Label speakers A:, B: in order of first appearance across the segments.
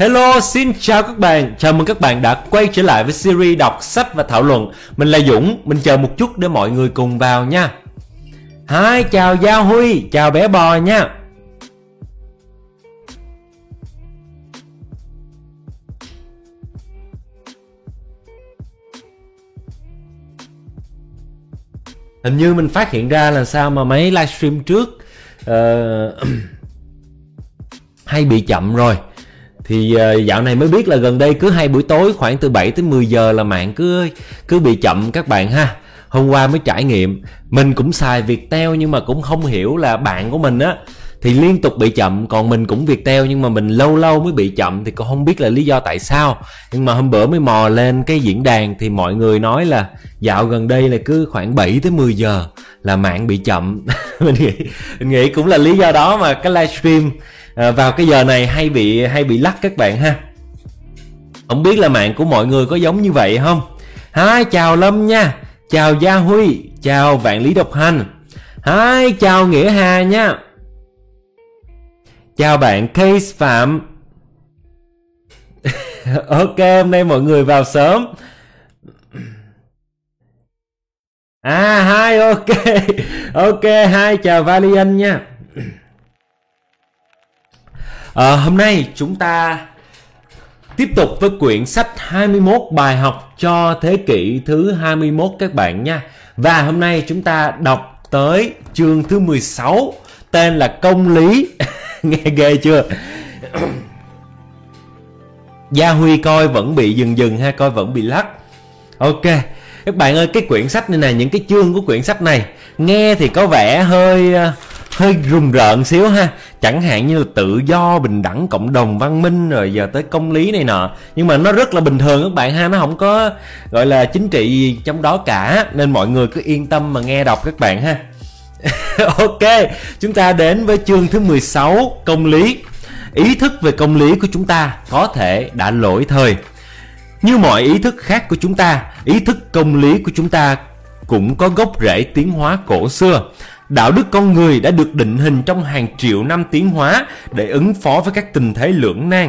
A: Hello, xin chào các bạn. Chào mừng các bạn đã quay trở lại với series đọc sách và thảo luận. Mình là Dũng, mình chờ một chút để mọi người cùng vào nha. Hi, chào Gia Huy, chào bé bò nha. Hình như mình phát hiện ra là sao mà mấy livestream trước hay bị chậm rồi. Thì dạo này mới biết là gần đây cứ 2 buổi tối khoảng từ 7 tới 10 giờ là mạng cứ bị chậm các bạn ha. Hôm qua mới trải nghiệm, mình cũng xài Viettel nhưng mà cũng không hiểu là bạn của mình á thì liên tục bị chậm, còn mình cũng Viettel nhưng mà mình lâu lâu mới bị chậm thì cũng không biết là lý do tại sao. Nhưng mà hôm bữa mới mò lên cái diễn đàn thì mọi người nói là dạo gần đây là cứ khoảng 7 tới 10 giờ là mạng bị chậm. mình nghĩ cũng là lý do đó mà cái livestream vào cái giờ này hay bị lắc các bạn ha. Không biết là mạng của mọi người có giống như vậy không? Hi, chào Lâm nha, chào Gia Huy, chào Vạn Lý Độc Hành. Hi, chào Nghĩa Hà nha. Chào bạn Case Phạm. Ok, hôm nay mọi người vào sớm. Hi, ok, hi, chào Valiant nha. Hôm nay chúng ta tiếp tục với quyển sách 21 bài học cho thế kỷ thứ 21 các bạn nha. Và hôm nay chúng ta đọc tới chương thứ 16, tên là Công lý. Nghe ghê chưa? Gia Huy coi vẫn bị dừng ha, coi vẫn bị lắc. Ok, các bạn ơi, cái quyển sách này nè, những cái chương của quyển sách này nghe thì có vẻ hơi rùng rợn xíu ha, chẳng hạn như là tự do, bình đẳng, cộng đồng, văn minh, rồi giờ tới công lý này nọ, nhưng mà nó rất là bình thường các bạn ha, nó không có gọi là chính trị gì trong đó cả, nên mọi người cứ yên tâm mà nghe đọc các bạn ha. Ok, chúng ta đến với chương thứ 16, công lý. Ý thức về công lý của chúng ta có thể đã lỗi thời. Như mọi ý thức khác của chúng ta, ý thức công lý của chúng ta cũng có gốc rễ tiến hóa cổ xưa. Đạo đức con người đã được định hình trong hàng triệu năm tiến hóa để ứng phó với các tình thế lưỡng nan,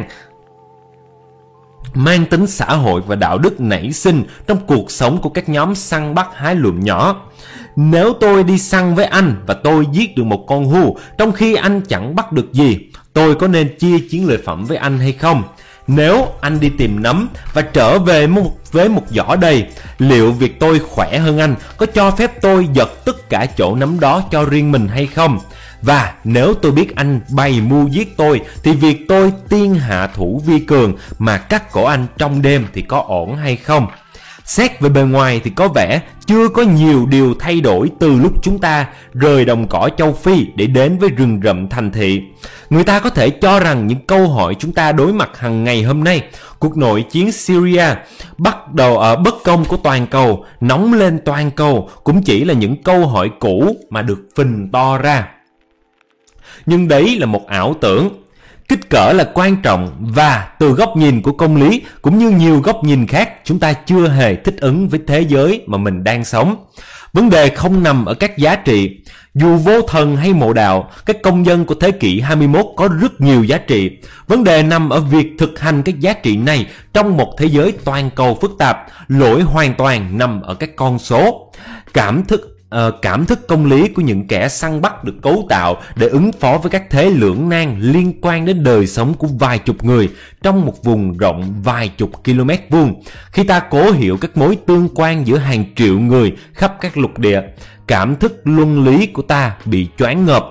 A: mang tính xã hội và đạo đức nảy sinh trong cuộc sống của các nhóm săn bắt hái lượm nhỏ. Nếu tôi đi săn với anh và tôi giết được một con hươu trong khi anh chẳng bắt được gì, tôi có nên chia chiến lợi phẩm với anh hay không? Nếu anh đi tìm nấm và trở về với một giỏ đầy, liệu việc tôi khỏe hơn anh có cho phép tôi giật tất cả chỗ nấm đó cho riêng mình hay không? Và nếu tôi biết anh bày mưu giết tôi thì việc tôi tiên hạ thủ vi cường mà cắt cổ anh trong đêm thì có ổn hay không? Xét về bề ngoài thì có vẻ chưa có nhiều điều thay đổi từ lúc chúng ta rời đồng cỏ châu Phi để đến với rừng rậm thành thị. Người ta có thể cho rằng những câu hỏi chúng ta đối mặt hàng ngày hôm nay, cuộc nội chiến Syria, bắt đầu ở bất công của toàn cầu, nóng lên toàn cầu, cũng chỉ là những câu hỏi cũ mà được phình to ra. Nhưng đấy là một ảo tưởng. Kích cỡ là quan trọng và từ góc nhìn của công lý cũng như nhiều góc nhìn khác, chúng ta chưa hề thích ứng với thế giới mà mình đang sống. Vấn đề không nằm ở các giá trị. Dù vô thần hay mộ đạo, các công dân của thế kỷ 21 có rất nhiều giá trị. Vấn đề nằm ở việc thực hành các giá trị này trong một thế giới toàn cầu phức tạp. Lỗi hoàn toàn nằm ở các con số. Cảm thức công lý của những kẻ săn bắt được cấu tạo để ứng phó với các thế lưỡng nan liên quan đến đời sống của vài chục người trong một vùng rộng vài chục km vuông. Khi ta cố hiểu các mối tương quan giữa hàng triệu người khắp các lục địa, cảm thức luân lý của ta bị choáng ngợp.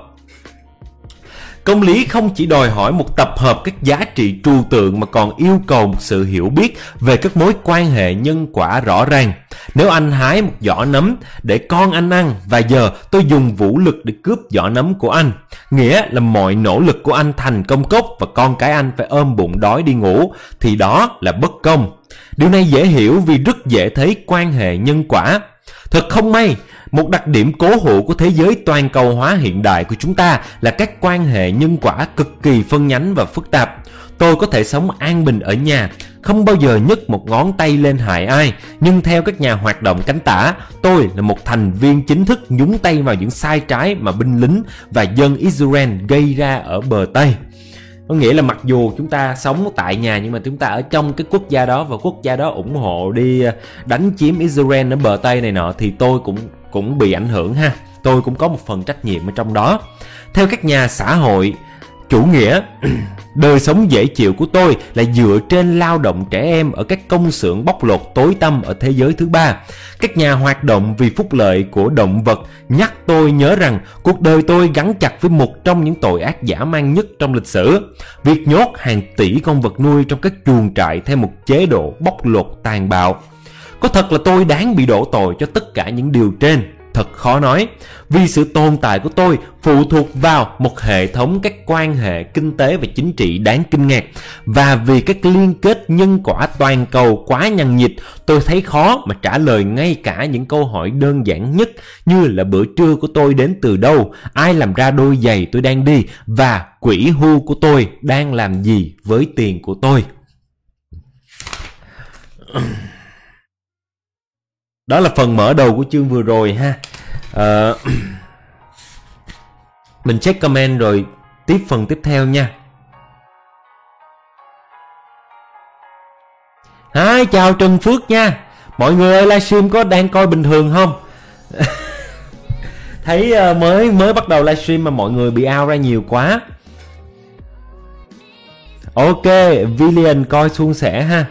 A: Công lý không chỉ đòi hỏi một tập hợp các giá trị trừu tượng mà còn yêu cầu một sự hiểu biết về các mối quan hệ nhân quả rõ ràng. Nếu anh hái một giỏ nấm để con anh ăn và giờ tôi dùng vũ lực để cướp giỏ nấm của anh, nghĩa là mọi nỗ lực của anh thành công cốc và con cái anh phải ôm bụng đói đi ngủ, thì đó là bất công. Điều này dễ hiểu vì rất dễ thấy quan hệ nhân quả. Thật không may, một đặc điểm cố hữu của thế giới toàn cầu hóa hiện đại của chúng ta là các quan hệ nhân quả cực kỳ phân nhánh và phức tạp. Tôi có thể sống an bình ở nhà, không bao giờ nhấc một ngón tay lên hại ai, nhưng theo các nhà hoạt động cánh tả, tôi là một thành viên chính thức nhúng tay vào những sai trái mà binh lính và dân Israel gây ra ở bờ Tây. Có nghĩa là mặc dù chúng ta sống tại nhà nhưng mà chúng ta ở trong cái quốc gia đó, và quốc gia đó ủng hộ đi đánh chiếm Israel ở bờ Tây này nọ, thì tôi cũng bị ảnh hưởng ha. Tôi cũng có một phần trách nhiệm ở trong đó. Theo các nhà xã hội chủ nghĩa, đời sống dễ chịu của tôi là dựa trên lao động trẻ em ở các công xưởng bóc lột tối tăm ở thế giới thứ ba. Các nhà hoạt động vì phúc lợi của động vật nhắc tôi nhớ rằng cuộc đời tôi gắn chặt với một trong những tội ác dã man nhất trong lịch sử. Việc nhốt hàng tỷ con vật nuôi trong các chuồng trại theo một chế độ bóc lột tàn bạo. Có thật là tôi đáng bị đổ tội cho tất cả những điều trên? Thật khó nói, vì sự tồn tại của tôi phụ thuộc vào một hệ thống các quan hệ kinh tế và chính trị đáng kinh ngạc, và vì các liên kết nhân quả toàn cầu quá nhằng nhịt, tôi thấy khó mà trả lời ngay cả những câu hỏi đơn giản nhất, như là bữa trưa của tôi đến từ đâu, ai làm ra đôi giày tôi đang đi, và quỹ hưu của tôi đang làm gì với tiền của tôi. Đó là phần mở đầu của chương vừa rồi ha. Mình check comment rồi tiếp phần tiếp theo nha. Hi, chào Trần Phước nha. Mọi người ơi, livestream có đang coi bình thường không? Thấy mới bắt đầu livestream mà mọi người bị out ra nhiều quá. Ok, Villian coi suôn sẻ ha.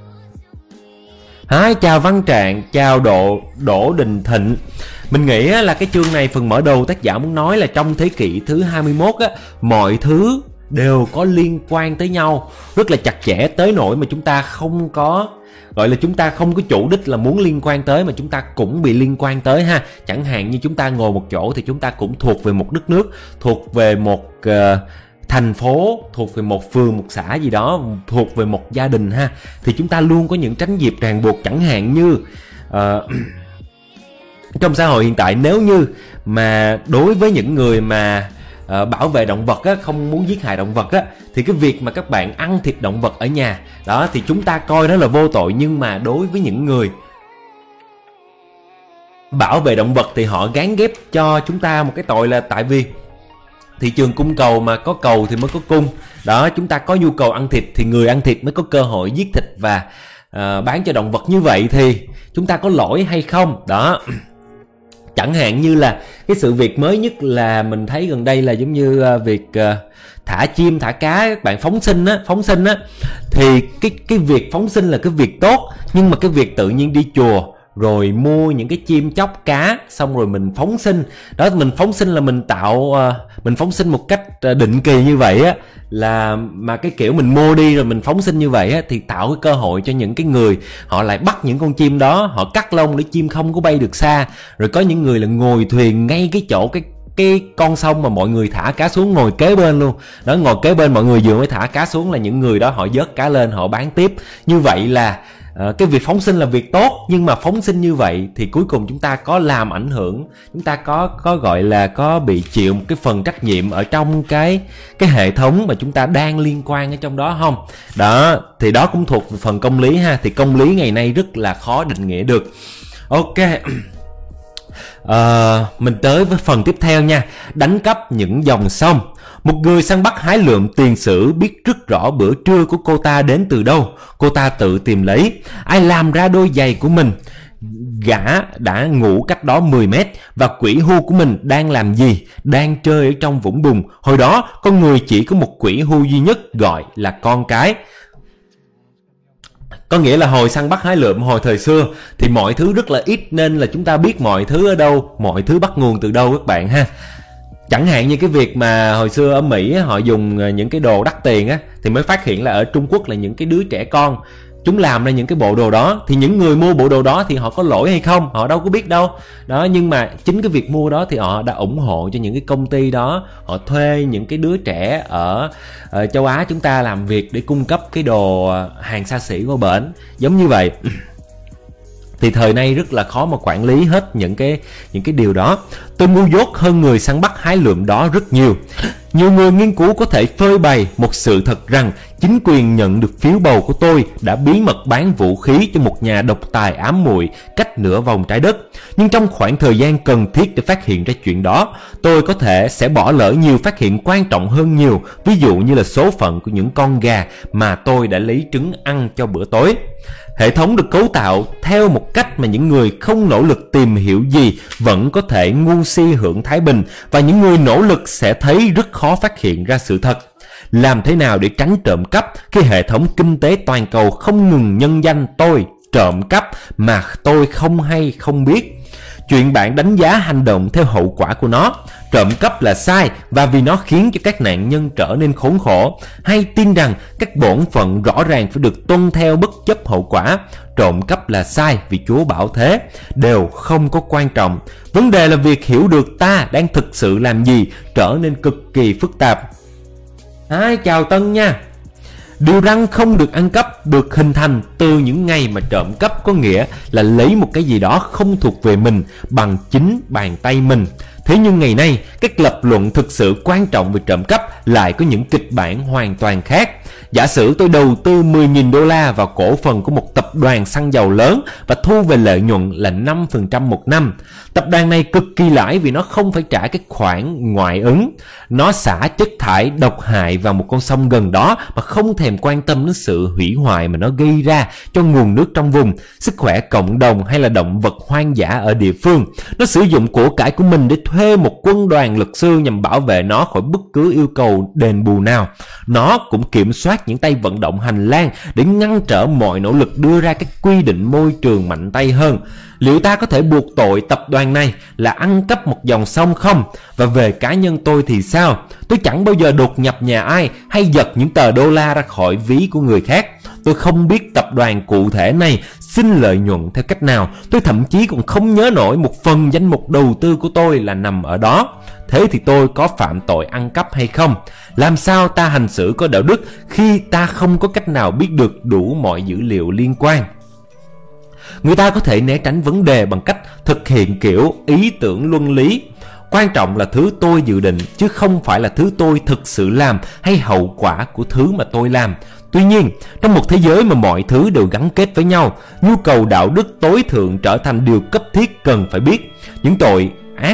A: Hi, chào Văn Trạng, chào Đỗ Đình Thịnh. Mình nghĩ là cái chương này, phần mở đầu tác giả muốn nói là trong thế kỷ thứ 21 á, mọi thứ đều có liên quan tới nhau rất là chặt chẽ, tới nỗi mà chúng ta không có, gọi là chúng ta không có chủ đích là muốn liên quan tới, mà chúng ta cũng bị liên quan tới ha. Chẳng hạn như chúng ta ngồi một chỗ thì chúng ta cũng thuộc về một đất nước, thuộc về một thành phố, thuộc về một phường, một xã gì đó, thuộc về một gia đình ha. Thì chúng ta luôn có những tránh dịp ràng buộc, chẳng hạn như trong xã hội hiện tại, nếu như mà đối với những người mà bảo vệ động vật á, không muốn giết hại động vật á, thì cái việc mà các bạn ăn thịt động vật ở nhà đó thì chúng ta coi đó là vô tội. Nhưng mà đối với những người bảo vệ động vật thì họ gán ghép cho chúng ta một cái tội là tại vì thị trường cung cầu, mà có cầu thì mới có cung. Đó, chúng ta có nhu cầu ăn thịt thì người ăn thịt mới có cơ hội giết thịt và bán cho động vật. Như vậy thì chúng ta có lỗi hay không? Đó. Chẳng hạn như là cái sự việc mới nhất là mình thấy gần đây là giống như việc thả chim, thả cá, các bạn phóng sinh á, thì cái việc phóng sinh là cái việc tốt, nhưng mà cái việc tự nhiên đi chùa rồi mua những cái chim chóc cá xong rồi mình phóng sinh đó, mình phóng sinh là mình phóng sinh một cách định kỳ như vậy á, là mà cái kiểu mình mua đi rồi mình phóng sinh như vậy á, thì tạo cái cơ hội cho những cái người họ lại bắt những con chim đó, họ cắt lông để chim không có bay được xa. Rồi có những người là ngồi thuyền ngay cái chỗ cái con sông mà mọi người thả cá xuống, ngồi kế bên luôn đó, ngồi kế bên mọi người vừa mới thả cá xuống là những người đó họ vớt cá lên họ bán tiếp. Như vậy là cái việc phóng sinh là việc tốt, nhưng mà phóng sinh như vậy thì cuối cùng chúng ta có làm ảnh hưởng, chúng ta có gọi là có bị chịu một cái phần trách nhiệm ở trong cái hệ thống mà chúng ta đang liên quan ở trong đó không? Đó, thì đó cũng thuộc về phần công lý ha. Thì công lý ngày nay rất là khó định nghĩa được. Ok. Mình tới với phần tiếp theo nha. Đánh cắp những dòng sông. Một người săn bắt hái lượm tiền sử biết rất rõ bữa trưa của cô ta đến từ đâu. Cô ta tự tìm lấy. Ai làm ra đôi giày của mình. Gã đã ngủ cách đó 10 mét. Và quỷ hưu của mình đang làm gì? Đang chơi ở trong vũng bùn. Hồi đó con người chỉ có một quỷ hưu duy nhất, gọi là con cái. Có nghĩa là hồi săn bắt hái lượm hồi thời xưa thì mọi thứ rất là ít, nên là chúng ta biết mọi thứ ở đâu, mọi thứ bắt nguồn từ đâu các bạn ha. Chẳng hạn như cái việc mà hồi xưa ở Mỹ họ dùng những cái đồ đắt tiền á, thì mới phát hiện là ở Trung Quốc là những cái đứa trẻ con chúng làm ra những cái bộ đồ đó. Thì những người mua bộ đồ đó thì họ có lỗi hay không? Họ đâu có biết đâu. Đó, nhưng mà chính cái việc mua đó thì họ đã ủng hộ cho những cái công ty đó. Họ thuê những cái đứa trẻ ở châu Á chúng ta làm việc để cung cấp cái đồ hàng xa xỉ qua bển. Giống như vậy. Thì thời nay rất là khó mà quản lý hết những cái điều đó. Tôi ngu dốt hơn người săn bắt hái lượm đó rất nhiều. Nhiều người nghiên cứu có thể phơi bày một sự thật rằng chính quyền nhận được phiếu bầu của tôi đã bí mật bán vũ khí cho một nhà độc tài ám muội cách cách nửa vòng trái đất. Nhưng trong khoảng thời gian cần thiết để phát hiện ra chuyện đó, tôi có thể sẽ bỏ lỡ nhiều phát hiện quan trọng hơn nhiều, ví dụ như là số phận của những con gà mà tôi đã lấy trứng ăn cho bữa tối. Hệ thống được cấu tạo theo một cách mà những người không nỗ lực tìm hiểu gì vẫn có thể ngu si hưởng thái bình, và những người nỗ lực sẽ thấy rất khó phát hiện ra sự thật. Làm thế nào để tránh trộm cắp khi hệ thống kinh tế toàn cầu không ngừng nhân danh tôi trộm cắp mà tôi không hay không biết? Chuyện bạn đánh giá hành động theo hậu quả của nó. Trộm cắp là sai và vì nó khiến cho các nạn nhân trở nên khốn khổ, hay tin rằng các bổn phận rõ ràng phải được tuân theo bất chấp hậu quả. Trộm cắp là sai vì Chúa bảo thế, đều không có quan trọng. Vấn đề là việc hiểu được ta đang thực sự làm gì trở nên cực kỳ phức tạp. Chào Tân nha. Điều răn không được ăn cắp được hình thành từ những ngày mà trộm cắp có nghĩa là lấy một cái gì đó không thuộc về mình bằng chính bàn tay mình. Thế nhưng ngày nay, các lập luận thực sự quan trọng về trộm cắp lại có những kịch bản hoàn toàn khác. Giả sử tôi đầu tư 10.000 đô la vào cổ phần của một tập đoàn xăng dầu lớn và thu về lợi nhuận là 5% một năm. Tập đoàn này cực kỳ lãi vì nó không phải trả cái khoản ngoại ứng. Nó xả chất thải độc hại vào một con sông gần đó mà không thèm quan tâm đến sự hủy hoại mà nó gây ra cho nguồn nước trong vùng, sức khỏe cộng đồng hay là động vật hoang dã ở địa phương. Nó sử dụng của cải của mình để thuê một quân đoàn luật sư nhằm bảo vệ nó khỏi bất cứ yêu cầu đền bù nào. Nó cũng kiểm soát những tay vận động hành lang để ngăn trở mọi nỗ lực đưa ra các quy định môi trường mạnh tay hơn. Liệu ta có thể buộc tội tập đoàn này là ăn cắp một dòng sông không? Và về cá nhân tôi thì sao? Tôi chẳng bao giờ đột nhập nhà ai hay giật những tờ đô la ra khỏi ví của người khác. Tôi không biết tập đoàn cụ thể này xin lợi nhuận theo cách nào. Tôi thậm chí còn không nhớ nổi một phần danh mục đầu tư của tôi là nằm ở đó. Thế thì tôi có phạm tội ăn cắp hay không? Làm sao ta hành xử có đạo đức khi ta không có cách nào biết được đủ mọi dữ liệu liên quan? Người ta có thể né tránh vấn đề bằng cách thực hiện kiểu ý tưởng luân lý. Quan trọng là thứ tôi dự định, chứ không phải là thứ tôi thực sự làm hay hậu quả của thứ mà tôi làm. Tuy nhiên, trong một thế giới mà mọi thứ đều gắn kết với nhau, nhu cầu đạo đức tối thượng trở thành điều cấp thiết cần phải biết. Những tội ác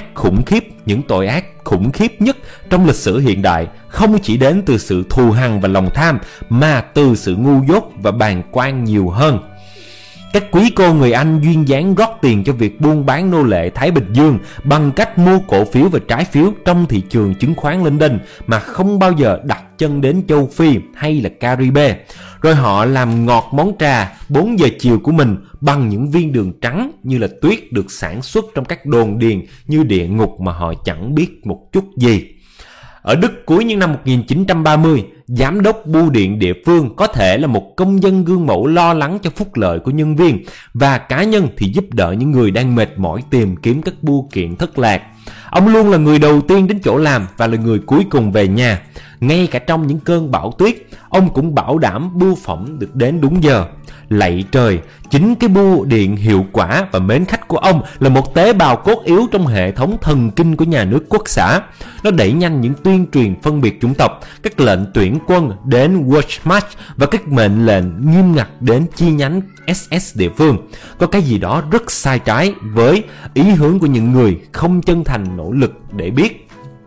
A: khủng khiếp nhất trong lịch sử hiện đại không chỉ đến từ sự thù hằn và lòng tham, mà từ sự ngu dốt và bàng quan nhiều hơn. Các quý cô người Anh duyên dáng rót tiền cho việc buôn bán nô lệ Thái Bình Dương bằng cách mua cổ phiếu và trái phiếu trong thị trường chứng khoán London mà không bao giờ đặt chân đến châu Phi hay là Caribe. Rồi họ làm ngọt món trà 4 giờ chiều của mình bằng những viên đường trắng như là tuyết được sản xuất trong các đồn điền như địa ngục mà họ chẳng biết một chút gì. Ở Đức cuối những năm 1930, giám đốc bưu điện địa phương có thể là một công dân gương mẫu lo lắng cho phúc lợi của nhân viên, và cá nhân thì giúp đỡ những người đang mệt mỏi tìm kiếm các bưu kiện thất lạc. Ông luôn là người đầu tiên đến chỗ làm và là người cuối cùng về nhà. Ngay cả trong những cơn bão tuyết, ông cũng bảo đảm bưu phẩm được đến đúng giờ. Lạy trời, chính cái bưu điện hiệu quả và mến khách của ông là một tế bào cốt yếu trong hệ thống thần kinh của nhà nước quốc xã. Nó đẩy nhanh những tuyên truyền phân biệt chủng tộc, các lệnh tuyển quân đến Wehrmacht và các mệnh lệnh nghiêm ngặt đến chi nhánh SS địa phương. Có cái gì đó rất sai trái với ý hướng của những người không chân thành nỗ lực để biết.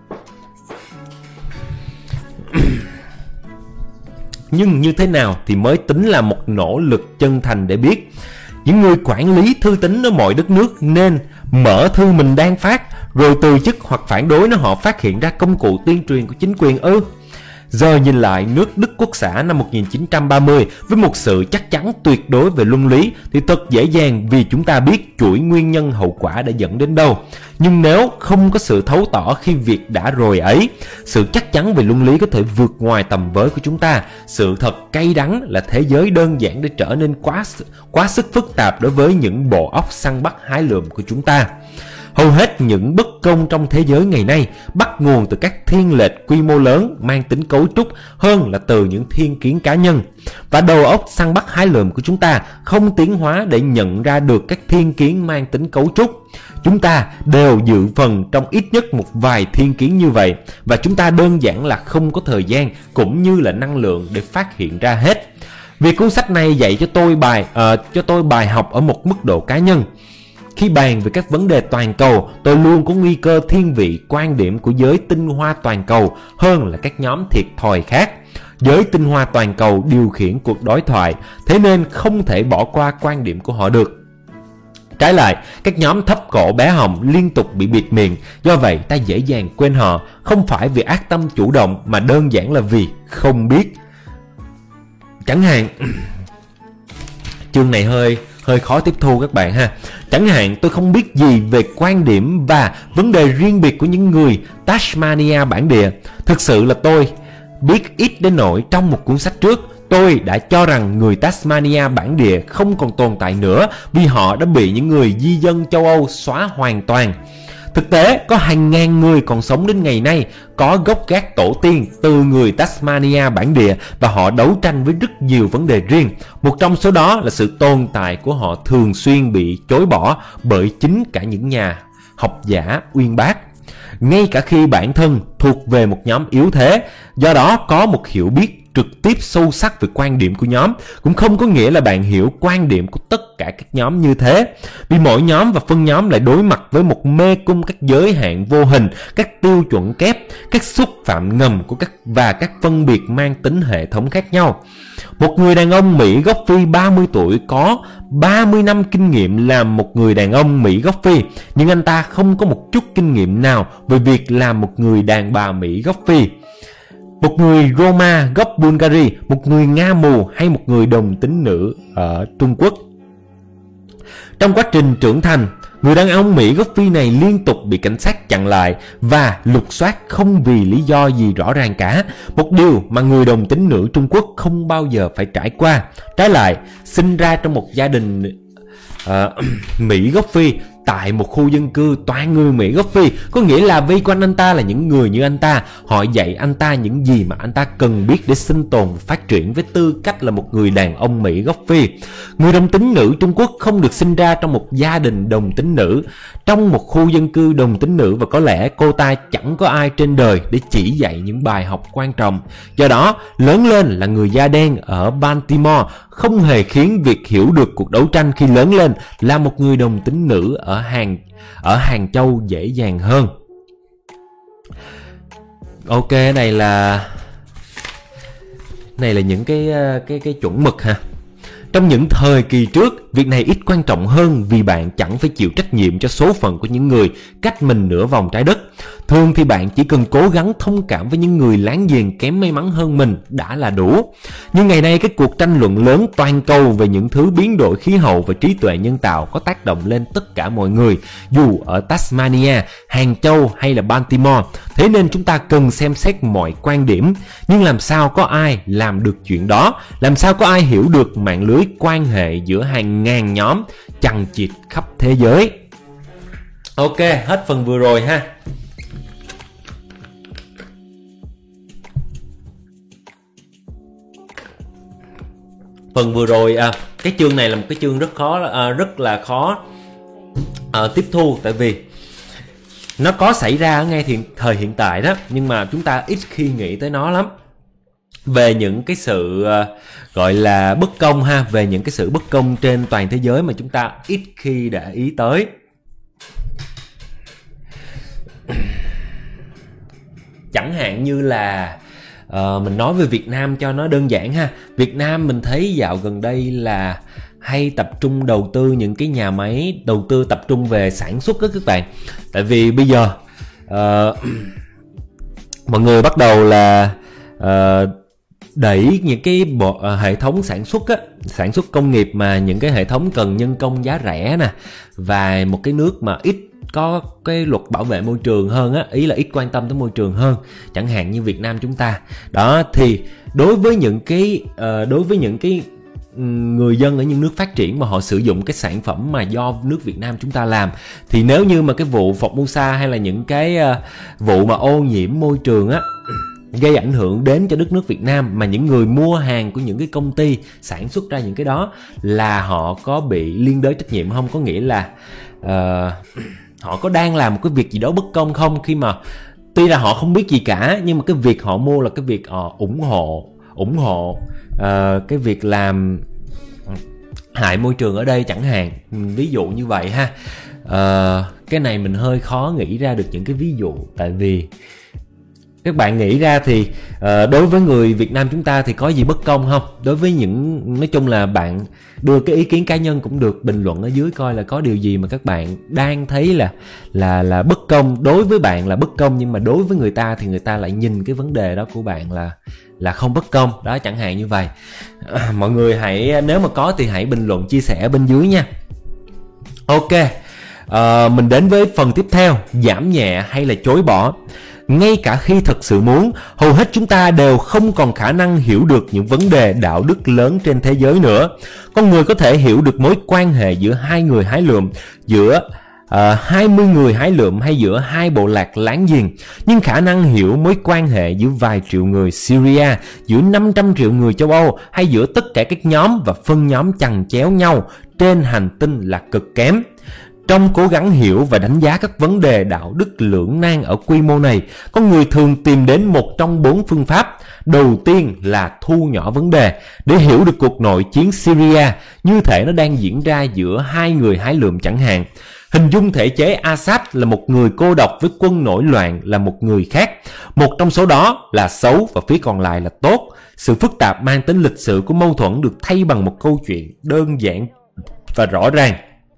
A: Nhưng như thế nào thì mới tính là một nỗ lực chân thành để biết? Những người quản lý thư tín ở mọi đất nước nên mở thư mình đang phát, rồi từ chức hoặc phản đối nó họ phát hiện ra công cụ tuyên truyền của chính quyền ư? Giờ nhìn lại nước Đức Quốc xã năm 1930 với một sự chắc chắn tuyệt đối về luân lý thì thật dễ dàng, vì chúng ta biết chuỗi nguyên nhân hậu quả đã dẫn đến đâu. Nhưng nếu không có sự thấu tỏ khi việc đã rồi ấy, sự chắc chắn về luân lý có thể vượt ngoài tầm với của chúng ta. Sự thật cay đắng là thế giới đơn giản để trở nên quá sức phức tạp đối với những bộ óc săn bắt hái lượm của chúng ta. Hầu hết những bất công trong thế giới ngày nay bắt nguồn từ các thiên lệch quy mô lớn mang tính cấu trúc hơn là từ những thiên kiến cá nhân. Và đầu óc săn bắt hái lượm của chúng ta không tiến hóa để nhận ra được các thiên kiến mang tính cấu trúc. Chúng ta đều dự phần trong ít nhất một vài thiên kiến như vậy, và chúng ta đơn giản là không có thời gian cũng như là năng lượng để phát hiện ra hết. Việc cuốn sách này dạy cho tôi bài học ở một mức độ cá nhân. Khi bàn về các vấn đề toàn cầu, tôi luôn có nguy cơ thiên vị quan điểm của giới tinh hoa toàn cầu hơn là các nhóm thiệt thòi khác. Giới tinh hoa toàn cầu điều khiển cuộc đối thoại, thế nên không thể bỏ qua quan điểm của họ được. Trái lại, các nhóm thấp cổ bé họng liên tục bị bịt miệng, do vậy ta dễ dàng quên họ, không phải vì ác tâm chủ động mà đơn giản là vì không biết. Chẳng hạn, chương này hơi khó tiếp thu các bạn ha. Chẳng hạn tôi không biết gì về quan điểm và vấn đề riêng biệt của những người Tasmania bản địa. Thực sự là tôi biết ít đến nỗi trong một cuốn sách trước, tôi đã cho rằng người Tasmania bản địa không còn tồn tại nữa vì họ đã bị những người di dân châu Âu xóa hoàn toàn. Thực tế, có hàng ngàn người còn sống đến ngày nay có gốc gác tổ tiên từ người Tasmania bản địa và họ đấu tranh với rất nhiều vấn đề riêng. Một trong số đó là sự tồn tại của họ thường xuyên bị chối bỏ bởi chính cả những nhà học giả uyên bác, ngay cả khi bản thân thuộc về một nhóm yếu thế. Do đó, có một hiểu biết trực tiếp sâu sắc về quan điểm của nhóm cũng không có nghĩa là bạn hiểu quan điểm của tất cả các nhóm như thế, vì mỗi nhóm và phân nhóm lại đối mặt với một mê cung các giới hạn vô hình, các tiêu chuẩn kép, các xúc phạm ngầm của các phân biệt mang tính hệ thống khác nhau. Một người đàn ông Mỹ gốc Phi 30 tuổi có 30 năm kinh nghiệm làm một người đàn ông Mỹ gốc Phi, nhưng anh ta không có một chút kinh nghiệm nào về việc làm một người đàn bà Mỹ gốc Phi. Một người Roma gốc Bulgaria, một người Nga mù hay một người đồng tính nữ ở Trung Quốc. Trong quá trình trưởng thành, người đàn ông Mỹ gốc Phi này liên tục bị cảnh sát chặn lại và lục soát không vì lý do gì rõ ràng cả, một điều mà người đồng tính nữ Trung Quốc không bao giờ phải trải qua. Trái lại, sinh ra trong một gia đình Mỹ gốc Phi tại một khu dân cư toàn người Mỹ gốc Phi, có nghĩa là vây quanh anh ta là những người như anh ta. Họ dạy anh ta những gì mà anh ta cần biết để sinh tồn và phát triển với tư cách là một người đàn ông Mỹ gốc Phi. Người đồng tính nữ Trung Quốc không được sinh ra trong một gia đình đồng tính nữ, trong một khu dân cư đồng tính nữ, và có lẽ cô ta chẳng có ai trên đời để chỉ dạy những bài học quan trọng. Do đó, lớn lên là người da đen ở Baltimore không hề khiến việc hiểu được cuộc đấu tranh khi lớn lên là một người đồng tính nữ ở Hàng Châu dễ dàng hơn. Ok, này là những cái chuẩn mực ha. Trong những thời kỳ trước, việc này ít quan trọng hơn vì bạn chẳng phải chịu trách nhiệm cho số phận của những người cách mình nửa vòng trái đất. Thường thì bạn chỉ cần cố gắng thông cảm với những người láng giềng kém may mắn hơn mình đã là đủ. Nhưng ngày nay, cái cuộc tranh luận lớn toàn cầu về những thứ biến đổi khí hậu và trí tuệ nhân tạo có tác động lên tất cả mọi người, dù ở Tasmania, Hàng Châu hay là Baltimore. Thế nên chúng ta cần xem xét mọi quan điểm. Nhưng làm sao có ai làm được chuyện đó? Làm sao có ai hiểu được mạng lưới quan hệ giữa hàng ngàn nhóm chằng chịt khắp thế giới? Ok, hết phần vừa rồi ha. Phần vừa rồi cái chương này là một cái chương rất là khó tiếp thu, tại vì nó có xảy ra ở ngay thời hiện tại đó, nhưng mà chúng ta ít khi nghĩ tới nó lắm. Về những cái sự gọi là bất công ha, về những cái sự bất công trên toàn thế giới mà chúng ta ít khi để ý tới. Chẳng hạn như là mình nói về Việt Nam cho nó đơn giản ha. Việt Nam mình thấy dạo gần đây là hay tập trung đầu tư những cái nhà máy, đầu tư tập trung về sản xuất đó các bạn. Tại vì bây giờ mọi người bắt đầu là đẩy những cái hệ thống sản xuất công nghiệp, mà những cái hệ thống cần nhân công giá rẻ nè, và một cái nước mà ít có cái luật bảo vệ môi trường hơn á, ý là ít quan tâm tới môi trường hơn, chẳng hạn như Việt Nam chúng ta. Đó thì đối với những cái người dân ở những nước phát triển mà họ sử dụng cái sản phẩm mà do nước Việt Nam chúng ta làm, thì nếu như mà cái vụ Formosa hay là những cái vụ mà ô nhiễm môi trường á gây ảnh hưởng đến cho đất nước Việt Nam, mà những người mua hàng của những cái công ty sản xuất ra những cái đó là họ có bị liên đới trách nhiệm không? Có nghĩa là họ có đang làm một cái việc gì đó bất công không, khi mà tuy là họ không biết gì cả, nhưng mà cái việc họ mua là cái việc ủng hộ cái việc làm hại môi trường ở đây chẳng hạn, ví dụ như vậy ha. Cái này mình hơi khó nghĩ ra được những cái ví dụ, tại vì các bạn nghĩ ra thì đối với người Việt Nam chúng ta thì có gì bất công không? Đối với những, nói chung là bạn đưa cái ý kiến cá nhân cũng được, bình luận ở dưới coi là có điều gì mà các bạn đang thấy là bất công. Đối với bạn là bất công, nhưng mà đối với người ta thì người ta lại nhìn cái vấn đề đó của bạn là không bất công đó, chẳng hạn như vậy. Mọi người hãy, nếu mà có thì hãy bình luận chia sẻ ở bên dưới nha. Ok, mình đến với phần tiếp theo, giảm nhẹ hay là chối bỏ. Ngay cả khi thật sự muốn, hầu hết chúng ta đều không còn khả năng hiểu được những vấn đề đạo đức lớn trên thế giới nữa. Con người có thể hiểu được mối quan hệ giữa hai người hái lượm, giữa 20 người hái lượm hay giữa hai bộ lạc láng giềng, nhưng khả năng hiểu mối quan hệ giữa vài triệu người Syria, giữa 500 triệu người châu Âu hay giữa tất cả các nhóm và phân nhóm chằng chéo nhau trên hành tinh là cực kém. Trong cố gắng hiểu và đánh giá các vấn đề đạo đức lưỡng nan ở quy mô này, con người thường tìm đến một trong 4 phương pháp. Đầu tiên là thu nhỏ vấn đề để hiểu được cuộc nội chiến Syria như thể nó đang diễn ra giữa hai người hái lượm chẳng hạn. Hình dung thể chế Assad là một người cô độc với quân nổi loạn là một người khác. Một trong số đó là xấu và phía còn lại là tốt. Sự phức tạp mang tính lịch sử của mâu thuẫn được thay bằng một câu chuyện đơn giản và rõ ràng.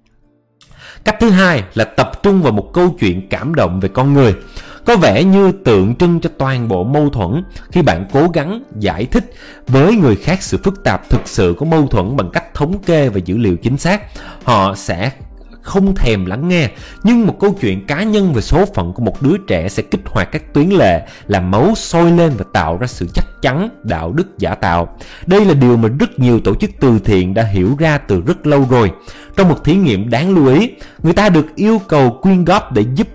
A: Cách thứ hai là tập trung vào một câu chuyện cảm động về con người. Có vẻ như tượng trưng cho toàn bộ mâu thuẫn. Khi bạn cố gắng giải thích với người khác sự phức tạp thực sự của mâu thuẫn bằng cách thống kê và dữ liệu chính xác, họ sẽ không thèm lắng nghe. Nhưng một câu chuyện cá nhân về số phận của một đứa trẻ sẽ kích hoạt các tuyến lệ, làm máu sôi lên và tạo ra sự chắc chắn đạo đức giả tạo. Đây là điều mà rất nhiều tổ chức từ thiện đã hiểu ra từ rất lâu rồi. Trong một thí nghiệm đáng lưu ý, người ta được yêu cầu quyên góp để giúp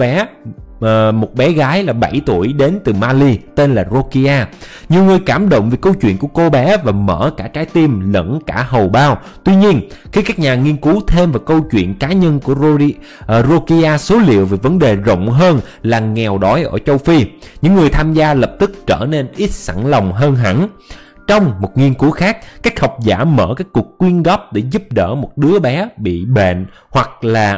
A: một bé gái là 7 tuổi đến từ Mali tên là Rokia. Nhiều người cảm động vì câu chuyện của cô bé và mở cả trái tim lẫn cả hầu bao. Tuy nhiên, khi các nhà nghiên cứu thêm vào câu chuyện cá nhân của Rokia số liệu về vấn đề rộng hơn là nghèo đói ở châu Phi, những người tham gia lập tức trở nên ít sẵn lòng hơn hẳn. Trong một nghiên cứu khác, các học giả mở các cuộc quyên góp để giúp đỡ một đứa bé bị bệnh hoặc là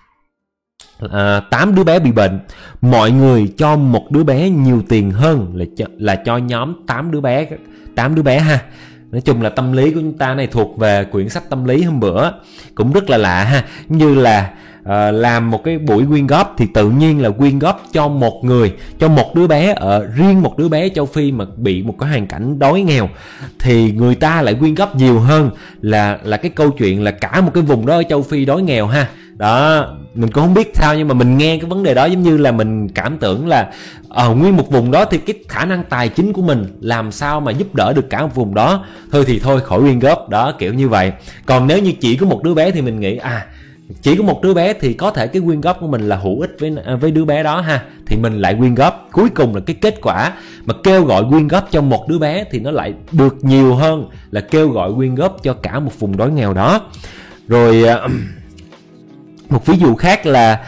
A: 8 đứa bé bị bệnh. Mọi người cho một đứa bé nhiều tiền hơn là cho nhóm 8 đứa bé ha. Nói chung là tâm lý của chúng ta này thuộc về quyển sách tâm lý hôm bữa, cũng rất là lạ ha. Như là làm một cái buổi quyên góp thì tự nhiên là quyên góp cho một người, cho một đứa bé, riêng một đứa bé châu Phi mà bị một cái hoàn cảnh đói nghèo, thì người ta lại quyên góp nhiều hơn là cái câu chuyện là cả một cái vùng đó ở châu Phi đói nghèo ha. Đó, mình cũng không biết sao, nhưng mà mình nghe cái vấn đề đó giống như là mình cảm tưởng là ở nguyên một vùng đó thì cái khả năng tài chính của mình làm sao mà giúp đỡ được cả một vùng đó. Thôi khỏi quyên góp đó, kiểu như vậy. Còn nếu như chỉ có một đứa bé thì mình nghĩ chỉ có một đứa bé thì có thể cái quyên góp của mình là hữu ích với đứa bé đó ha, thì mình lại quyên góp. Cuối cùng là cái kết quả mà kêu gọi quyên góp cho một đứa bé thì nó lại được nhiều hơn là kêu gọi quyên góp cho cả một vùng đói nghèo đó. Rồi một ví dụ khác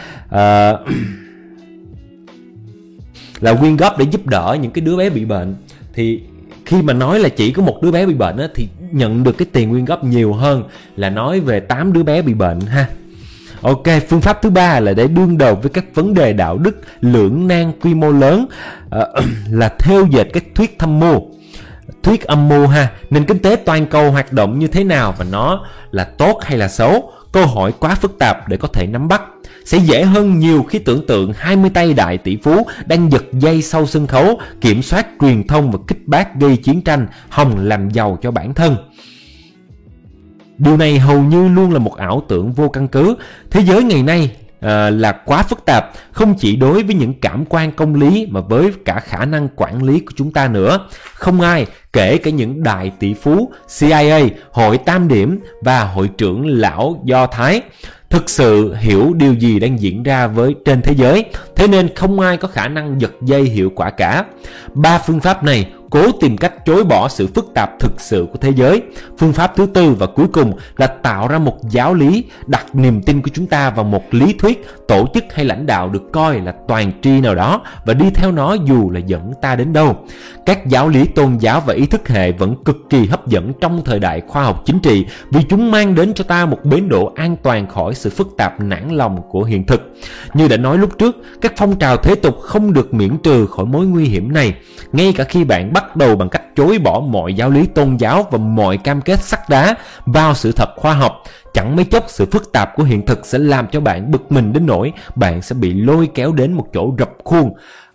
A: là quyên góp để giúp đỡ những cái đứa bé bị bệnh. Thì khi mà nói là chỉ có một đứa bé bị bệnh á, thì nhận được cái tiền quyên góp nhiều hơn là nói về 8 đứa bé bị bệnh ha. Ok, phương pháp thứ ba là để đương đầu với các vấn đề đạo đức lưỡng nan quy mô lớn, là theo dệt các thuyết âm mưu ha. Nền kinh tế toàn cầu hoạt động như thế nào và nó là tốt hay là xấu? Câu hỏi quá phức tạp để có thể nắm bắt. Sẽ dễ hơn nhiều khi tưởng tượng 20 tay đại tỷ phú đang giật dây sau sân khấu, kiểm soát truyền thông và kích bác gây chiến tranh, hòng làm giàu cho bản thân. Điều này hầu như luôn là một ảo tưởng vô căn cứ. Thế giới ngày nay là quá phức tạp, không chỉ đối với những cảm quan công lý mà với cả khả năng quản lý của chúng ta nữa. Không ai, kể cả những đại tỷ phú, CIA, Hội Tam Điểm và Hội trưởng lão Do Thái, thực sự hiểu điều gì đang diễn ra trên thế giới. Thế nên không ai có khả năng giật dây hiệu quả cả. 3 phương pháp này cố tìm cách chối bỏ sự phức tạp thực sự của thế giới. Phương pháp thứ tư và cuối cùng là tạo ra một giáo lý, đặt niềm tin của chúng ta vào một lý thuyết, tổ chức hay lãnh đạo được coi là toàn tri nào đó và đi theo nó dù là dẫn ta đến đâu. Các giáo lý tôn giáo và ý thức hệ vẫn cực kỳ hấp dẫn trong thời đại khoa học chính trị vì chúng mang đến cho ta một bến đỗ an toàn khỏi sự phức tạp nản lòng của hiện thực. Như đã nói lúc trước, các phong trào thế tục không được miễn trừ khỏi mối nguy hiểm này. Ngay cả khi bạn bắt đầu bằng cách chối bỏ mọi giáo lý tôn giáo và mọi cam kết sắt đá vào sự thật khoa học, chẳng mấy chốc sự phức tạp của hiện thực sẽ làm cho bạn bực mình đến nỗi bạn sẽ bị lôi kéo đến một chỗ rập khuôn,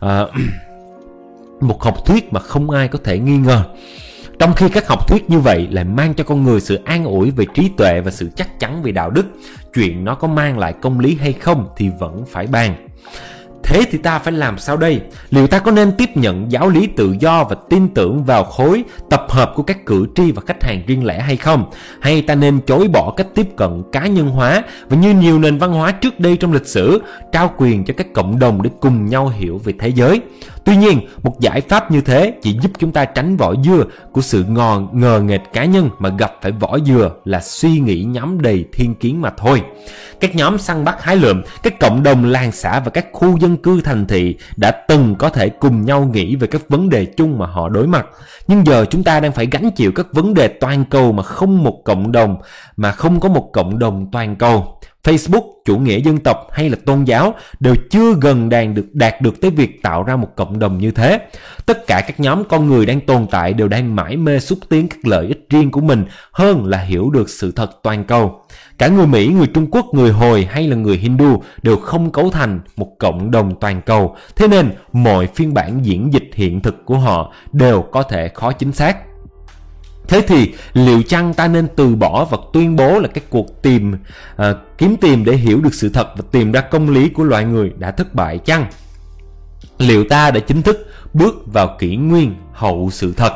A: một học thuyết mà không ai có thể nghi ngờ. Trong khi các học thuyết như vậy lại mang cho con người sự an ủi về trí tuệ và sự chắc chắn về đạo đức, chuyện nó có mang lại công lý hay không thì vẫn phải bàn. Thế thì ta phải làm sao đây? Liệu ta có nên tiếp nhận giáo lý tự do và tin tưởng vào khối tập hợp của các cử tri và khách hàng riêng lẻ hay không? Hay ta nên chối bỏ cách tiếp cận cá nhân hóa và như nhiều nền văn hóa trước đây trong lịch sử, trao quyền cho các cộng đồng để cùng nhau hiểu về thế giới? Tuy nhiên, một giải pháp như thế chỉ giúp chúng ta tránh vỏ dừa của sự ngờ nghệch cá nhân mà gặp phải vỏ dừa là suy nghĩ nhóm đầy thiên kiến mà thôi. Các nhóm săn bắt hái lượm, các cộng đồng làng xã và các khu dân cư thành thị đã từng có thể cùng nhau nghĩ về các vấn đề chung mà họ đối mặt. Nhưng giờ chúng ta đang phải gánh chịu các vấn đề toàn cầu mà không có một cộng đồng toàn cầu. Facebook, chủ nghĩa dân tộc hay là tôn giáo đều chưa gần đạt được tới việc tạo ra một cộng đồng như thế. Tất cả các nhóm con người đang tồn tại đều đang mải mê xúc tiến các lợi ích riêng của mình hơn là hiểu được sự thật toàn cầu. Cả người Mỹ, người Trung Quốc, người Hồi hay là người Hindu đều không cấu thành một cộng đồng toàn cầu. Thế nên mọi phiên bản diễn dịch hiện thực của họ đều có thể khó chính xác. Thế thì liệu chăng ta nên từ bỏ và tuyên bố là cái cuộc kiếm tìm để hiểu được sự thật và tìm ra công lý của loài người đã thất bại chăng? Liệu ta đã chính thức bước vào kỷ nguyên hậu sự thật?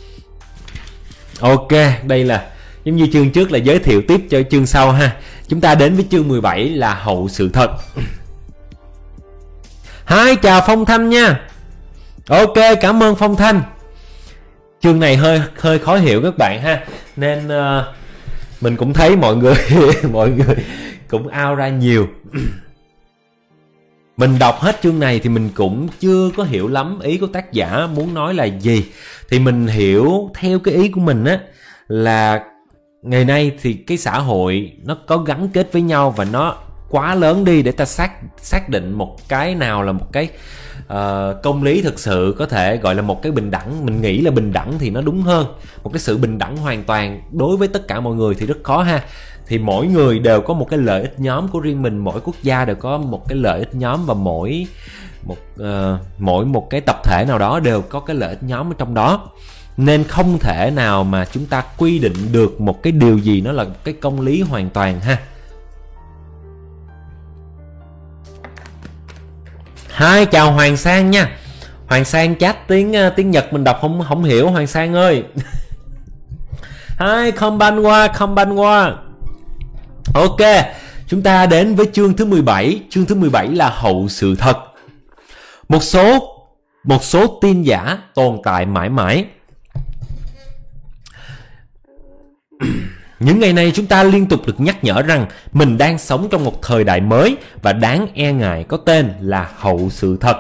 A: Ok, đây là giống như chương trước là giới thiệu tiếp cho chương sau ha. Chúng ta đến với chương 17 là hậu sự thật. Hi, chào Phong Thanh nha. Ok, cảm ơn Phong Thanh. Chương này hơi khó hiểu các bạn ha, nên mình cũng thấy mọi người cũng ao ra nhiều. Mình đọc hết chương này thì mình cũng chưa có hiểu lắm ý của tác giả muốn nói là gì. Thì mình hiểu theo cái ý của mình á, là ngày nay thì cái xã hội nó có gắn kết với nhau và nó quá lớn đi để ta xác định một cái nào là một cái công lý thực sự, có thể gọi là một cái bình đẳng. Mình nghĩ là bình đẳng thì nó đúng hơn. Một cái sự bình đẳng hoàn toàn đối với tất cả mọi người thì rất khó ha. Thì mỗi người đều có một cái lợi ích nhóm của riêng mình, mỗi quốc gia đều có một cái lợi ích nhóm và mỗi một cái tập thể nào đó đều có cái lợi ích nhóm ở trong đó. Nên không thể nào mà chúng ta quy định được một cái điều gì nó là một cái công lý hoàn toàn ha. Hi, chào Hoàng Sang nha. Hoàng Sang chat tiếng Nhật mình đọc không hiểu Hoàng Sang ơi. Hi, konbanwa. Ok, chúng ta đến với chương thứ 17. Chương thứ 17 là hậu sự thật. Một số tin giả tồn tại mãi mãi. Những ngày này chúng ta liên tục được nhắc nhở rằng mình đang sống trong một thời đại mới và đáng e ngại có tên là hậu sự thật.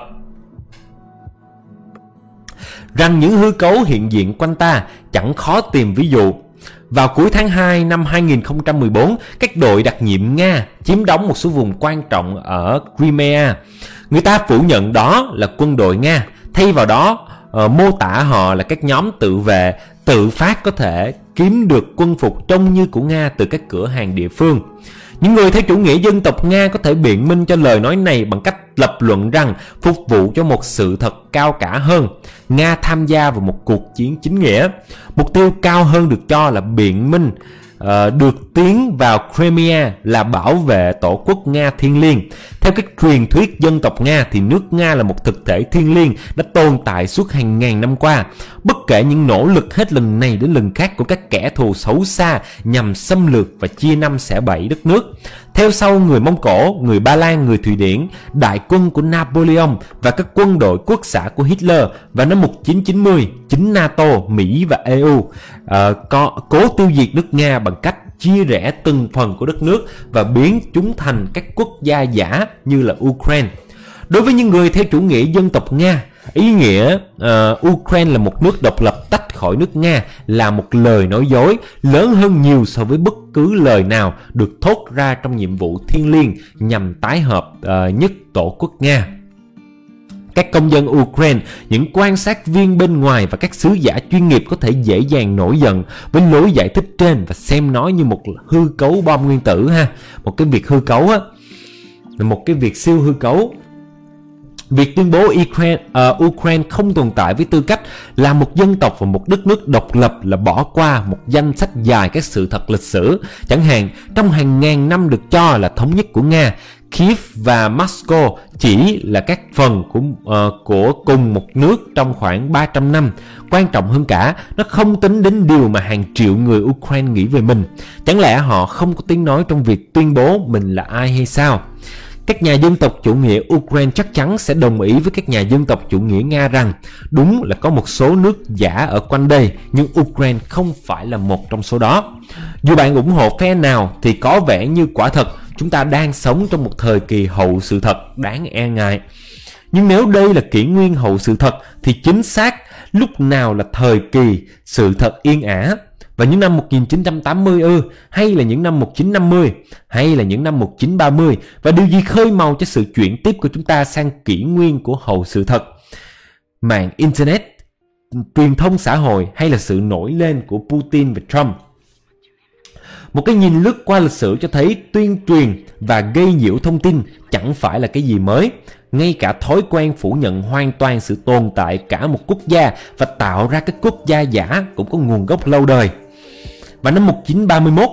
A: Rằng những hư cấu hiện diện quanh ta chẳng khó tìm ví dụ. Vào cuối tháng 2 năm 2014, các đội đặc nhiệm Nga chiếm đóng một số vùng quan trọng ở Crimea. Người ta phủ nhận đó là quân đội Nga, thay vào đó mô tả họ là các nhóm tự vệ, tự phát có thể kiếm được quân phục trông như của Nga từ các cửa hàng địa phương. Những người theo chủ nghĩa dân tộc Nga có thể biện minh cho lời nói này bằng cách lập luận rằng phục vụ cho một sự thật cao cả hơn, Nga tham gia vào một cuộc chiến chính nghĩa. Mục tiêu cao hơn được cho là biện minh được tiến vào Crimea là bảo vệ tổ quốc Nga thiêng liêng. Theo các truyền thuyết dân tộc Nga thì nước Nga là một thực thể thiêng liêng đã tồn tại suốt hàng ngàn năm qua. Bất kể những nỗ lực hết lần này đến lần khác của các kẻ thù xấu xa nhằm xâm lược và chia năm xẻ bảy đất nước. Theo sau người Mông Cổ, người Ba Lan, người Thụy Điển, đại quân của Napoleon và các quân đội quốc xã của Hitler vào năm 1990, chính NATO, Mỹ và EU cố tiêu diệt nước Nga bằng cách chia rẽ từng phần của đất nước và biến chúng thành các quốc gia giả như là Ukraine. Đối với những người theo chủ nghĩa dân tộc Nga, ý nghĩa Ukraine là một nước độc lập tách khỏi nước Nga là một lời nói dối lớn hơn nhiều so với bất cứ lời nào được thốt ra trong nhiệm vụ thiêng liêng nhằm tái hợp nhất tổ quốc Nga. Các công dân Ukraine, những quan sát viên bên ngoài và các sứ giả chuyên nghiệp có thể dễ dàng nổi giận với lối giải thích trên và xem nó như một hư cấu bom nguyên tử ha. Một cái việc hư cấu á, một cái việc siêu hư cấu. Việc tuyên bố Ukraine không tồn tại với tư cách là một dân tộc và một đất nước độc lập là bỏ qua một danh sách dài các sự thật lịch sử. Chẳng hạn, trong hàng ngàn năm được cho là thống nhất của Nga, Kiev và Moscow chỉ là các phần của cùng một nước trong khoảng 300 năm. Quan trọng hơn cả, nó không tính đến điều mà hàng triệu người Ukraine nghĩ về mình. Chẳng lẽ họ không có tiếng nói trong việc tuyên bố mình là ai hay sao? Các nhà dân tộc chủ nghĩa Ukraine chắc chắn sẽ đồng ý với các nhà dân tộc chủ nghĩa Nga rằng đúng là có một số nước giả ở quanh đây, nhưng Ukraine không phải là một trong số đó. Dù bạn ủng hộ phe nào thì có vẻ như quả thật chúng ta đang sống trong một thời kỳ hậu sự thật đáng e ngại. Nhưng nếu đây là kỷ nguyên hậu sự thật thì chính xác lúc nào là thời kỳ sự thật yên ả? Và những năm 1980 hay là những năm 1950, hay là những năm 1930, và điều gì khơi màu cho sự chuyển tiếp của chúng ta sang kỷ nguyên của hậu sự thật? Mạng Internet, truyền thông xã hội hay là sự nổi lên của Putin và Trump? Một cái nhìn lướt qua lịch sử cho thấy tuyên truyền và gây nhiễu thông tin chẳng phải là cái gì mới. Ngay cả thói quen phủ nhận hoàn toàn sự tồn tại cả một quốc gia và tạo ra các quốc gia giả cũng có nguồn gốc lâu đời. Vào năm 1931,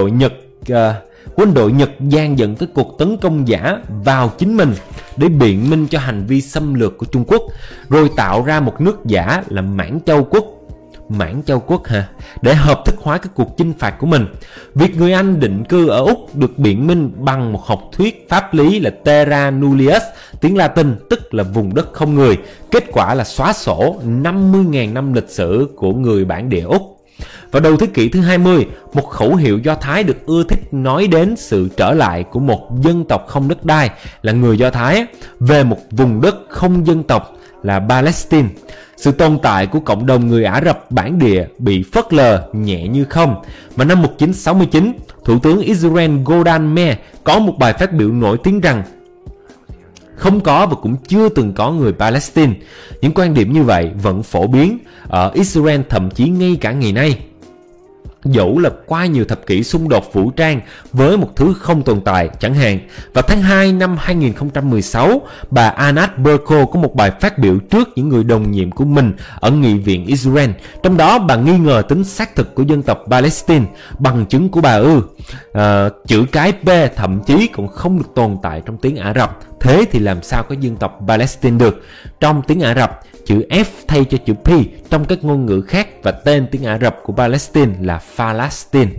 A: quân đội Nhật dàn dựng cái cuộc tấn công giả vào chính mình để biện minh cho hành vi xâm lược của Trung Quốc, rồi tạo ra một nước giả là Mãn Châu Quốc để hợp thức hóa cái cuộc chinh phạt của mình. Việc người Anh định cư ở Úc được biện minh bằng một học thuyết pháp lý là Terra Nullius, tiếng Latin tức là vùng đất không người. Kết quả là xóa sổ 50.000 năm lịch sử của người bản địa Úc. Vào đầu thế kỷ thứ 20, một khẩu hiệu Do Thái được ưa thích nói đến sự trở lại của một dân tộc không đất đai là người Do Thái về một vùng đất không dân tộc là Palestine. Sự tồn tại của cộng đồng người Ả Rập bản địa bị phớt lờ nhẹ như không. Và năm 1969, Thủ tướng Israel Golda Meir có một bài phát biểu nổi tiếng rằng không có và cũng chưa từng có người Palestine. Những quan điểm như vậy vẫn phổ biến ở Israel, thậm chí ngay cả ngày nay. Dẫu là qua nhiều thập kỷ xung đột vũ trang với một thứ không tồn tại. Chẳng hạn, vào tháng 2 năm 2016, bà Anat Berko có một bài phát biểu trước những người đồng nhiệm của mình ở Nghị viện Israel. Trong đó bà nghi ngờ tính xác thực của dân tộc Palestine. Bằng chứng của bà chữ cái P thậm chí cũng không được tồn tại trong tiếng Ả Rập. Thế thì làm sao có dân tộc Palestine được? Trong tiếng Ả Rập, chữ F thay cho chữ P trong các ngôn ngữ khác, và tên tiếng Ả Rập của Palestine là Palestine.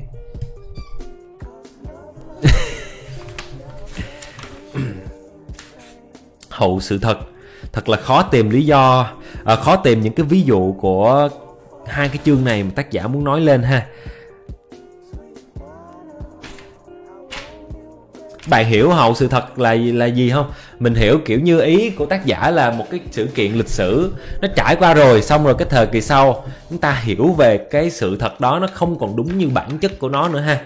A: Hậu sự thật thật là khó tìm lý do, khó tìm những cái ví dụ của hai cái chương này mà tác giả muốn nói lên ha. Bạn hiểu hậu sự thật là gì không? Mình hiểu kiểu như ý của tác giả là một cái sự kiện lịch sử nó trải qua rồi, xong rồi cái thời kỳ sau chúng ta hiểu về cái sự thật đó nó không còn đúng như bản chất của nó nữa ha.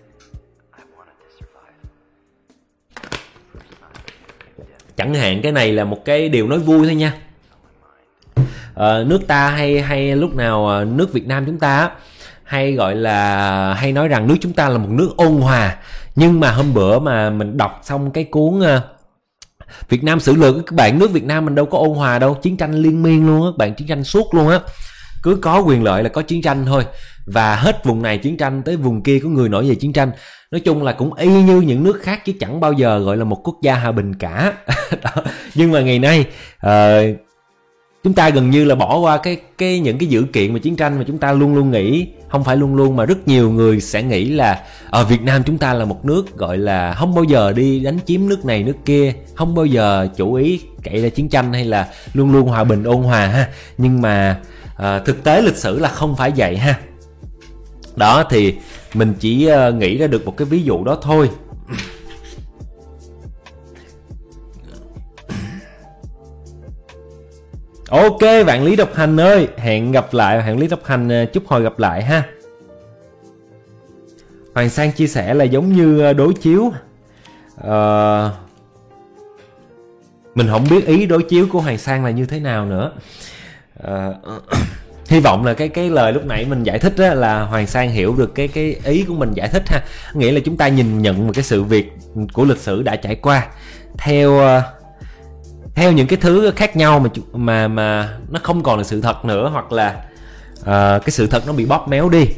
A: Chẳng hạn cái này là một cái điều nói vui thôi nha. Nước ta hay lúc nào nước Việt Nam chúng ta hay nói rằng nước chúng ta là một nước ôn hòa. Nhưng mà hôm bữa mà mình đọc xong cái cuốn Việt Nam Sử Lược, các bạn, nước Việt Nam mình đâu có ôn hòa đâu, chiến tranh liên miên luôn á, bạn, chiến tranh suốt luôn á. Cứ có quyền lợi là có chiến tranh thôi, và hết vùng này chiến tranh tới vùng kia có người nổi về chiến tranh. Nói chung là cũng y như những nước khác chứ chẳng bao giờ gọi là một quốc gia hòa bình cả. Nhưng mà ngày nay Chúng ta gần như là bỏ qua những cái dữ kiện mà chiến tranh mà chúng ta luôn luôn nghĩ, không phải luôn luôn mà rất nhiều người sẽ nghĩ là ở Việt Nam chúng ta là một nước gọi là không bao giờ đi đánh chiếm nước này nước kia, không bao giờ chủ ý cậy ra chiến tranh, hay là luôn luôn hòa bình ôn hòa ha. Nhưng mà thực tế lịch sử là không phải vậy ha. Đó thì mình chỉ nghĩ ra được một cái ví dụ đó thôi. Ok bạn Lý Độc Hành ơi, hẹn gặp lại bạn Lý Độc Hành, chúc hồi gặp lại ha. Hoàng Sang chia sẻ là giống như đối chiếu. Mình không biết ý đối chiếu của Hoàng Sang là như thế nào nữa. Hy vọng là cái lời lúc nãy mình giải thích á, là Hoàng Sang hiểu được cái ý của mình giải thích ha. Nghĩa là chúng ta nhìn nhận một cái sự việc của lịch sử đã trải qua theo những cái thứ khác nhau mà nó không còn là sự thật nữa, hoặc là cái sự thật nó bị bóp méo đi.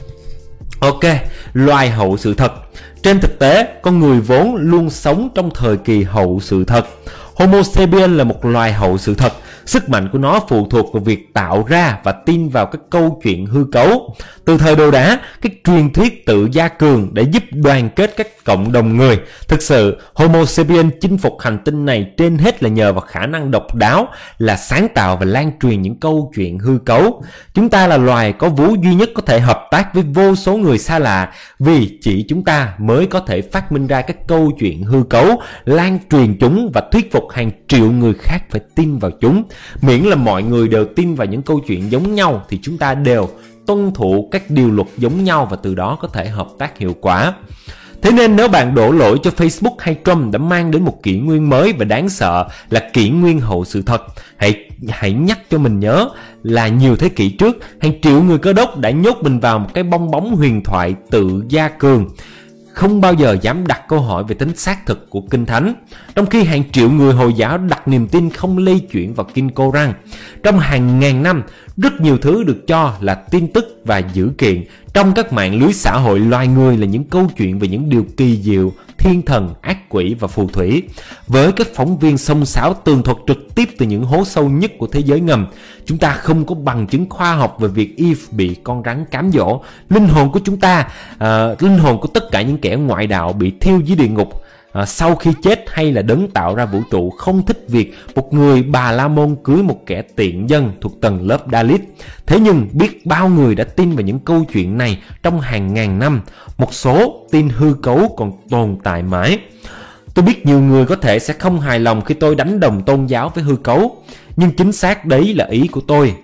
A: Ok, loài hậu sự thật. Trên thực tế, con người vốn luôn sống trong thời kỳ hậu sự thật. Homo sapiens là một loài hậu sự thật. Sức mạnh của nó phụ thuộc vào việc tạo ra và tin vào các câu chuyện hư cấu. Từ thời đồ đá, cái truyền thuyết tự gia cường để giúp đoàn kết các cộng đồng người. Thực sự, Homo sapiens chinh phục hành tinh này trên hết là nhờ vào khả năng độc đáo là sáng tạo và lan truyền những câu chuyện hư cấu. Chúng ta là loài có vú duy nhất có thể hợp tác với vô số người xa lạ, vì chỉ chúng ta mới có thể phát minh ra các câu chuyện hư cấu, lan truyền chúng và thuyết phục hàng triệu người khác phải tin vào chúng. Miễn là mọi người đều tin vào những câu chuyện giống nhau thì chúng ta đều tuân thủ các điều luật giống nhau, và từ đó có thể hợp tác hiệu quả. Thế nên nếu bạn đổ lỗi cho Facebook hay Trump đã mang đến một kỷ nguyên mới và đáng sợ là kỷ nguyên hậu sự thật, hãy nhắc cho mình nhớ là nhiều thế kỷ trước, hàng triệu người Cơ Đốc đã nhốt mình vào một cái bong bóng huyền thoại tự gia cường, không bao giờ dám đặt câu hỏi về tính xác thực của Kinh Thánh, trong khi hàng triệu người Hồi giáo đặt niềm tin không lay chuyển vào Kinh Cô-răng. Trong hàng ngàn năm, rất nhiều thứ được cho là tin tức và dữ kiện trong các mạng lưới xã hội loài người là những câu chuyện về những điều kỳ diệu, thiên thần, ác quỷ và phù thủy. Với các phóng viên xông xáo tường thuật trực tiếp từ những hố sâu nhất của thế giới ngầm, chúng ta không có bằng chứng khoa học về việc Eve bị con rắn cám dỗ. Linh hồn của chúng ta, linh hồn của tất cả những kẻ ngoại đạo bị thiêu dưới địa ngục sau khi chết, hay là đấng tạo ra vũ trụ không thích việc một người Bà La Môn cưới một kẻ tiện dân thuộc tầng lớp Dalit. Thế nhưng biết bao người đã tin vào những câu chuyện này trong hàng ngàn năm. Một số tin hư cấu còn tồn tại mãi. Tôi biết nhiều người có thể sẽ không hài lòng khi tôi đánh đồng tôn giáo với hư cấu, nhưng chính xác đấy là ý của tôi.